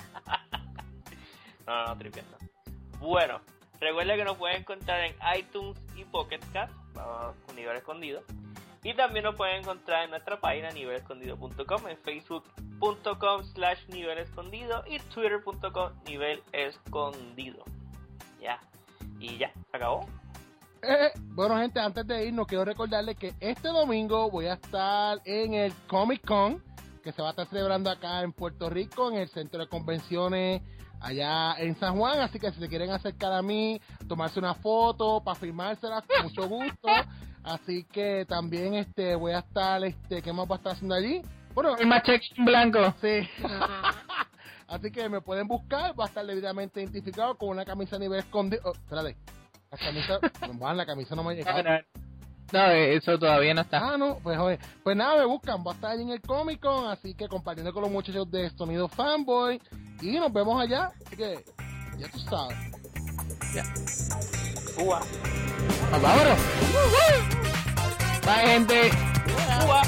no, no, tripiendo. Bueno, recuerda que nos pueden encontrar en iTunes y Pocket Cast, con Nivel Escondido. Y también nos pueden encontrar en nuestra página nivel escondido punto com, en facebook punto com slash nivel escondido y twitter punto com nivel escondido. Ya. Y ya, ¿se acabó? Eh, bueno, gente, antes de irnos, quiero recordarles que este domingo voy a estar en el Comic Con, que se va a estar celebrando acá en Puerto Rico, en el Centro de Convenciones allá en San Juan, así que si se quieren acercar a mí, tomarse una foto para firmársela, con mucho gusto. Así que también este voy a estar, este, ¿qué más va a estar haciendo allí? Bueno, el macheque en blanco. Sí. Así que me pueden buscar, va a estar debidamente identificado con una camisa a nivel escondido. Oh, espérate, la camisa, bueno, la camisa no me ha llegado. No, no, no, eso todavía no está. Ah, no, pues joder, pues nada, me buscan, va a estar allí en el Comic Con, así que compartiendo con los muchachos de Sonido Fanboy, y nos vemos allá, así que ya tú sabes. Ya. Ua. ¡Vámonos! Bye, gente. Ua.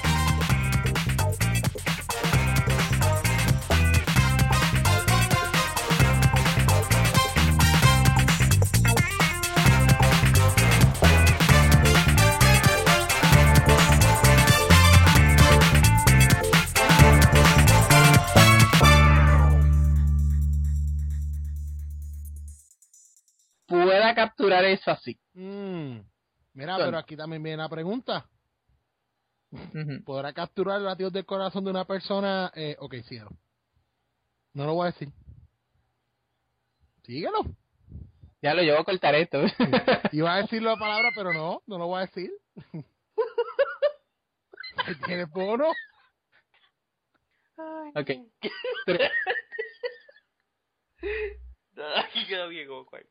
Pueda capturar eso así. Mm. Mira, Son. pero aquí también viene la pregunta. Uh-huh. ¿Podrá capturar los latidos del corazón de una persona? Eh, ok, síguelo. No lo voy a decir. Síguelo. Ya lo llevo a cortar esto. Iba a decir la palabra, pero no, no lo voy a decir. ¿Tienes bono? Ok. Aquí quedó bien, como cual.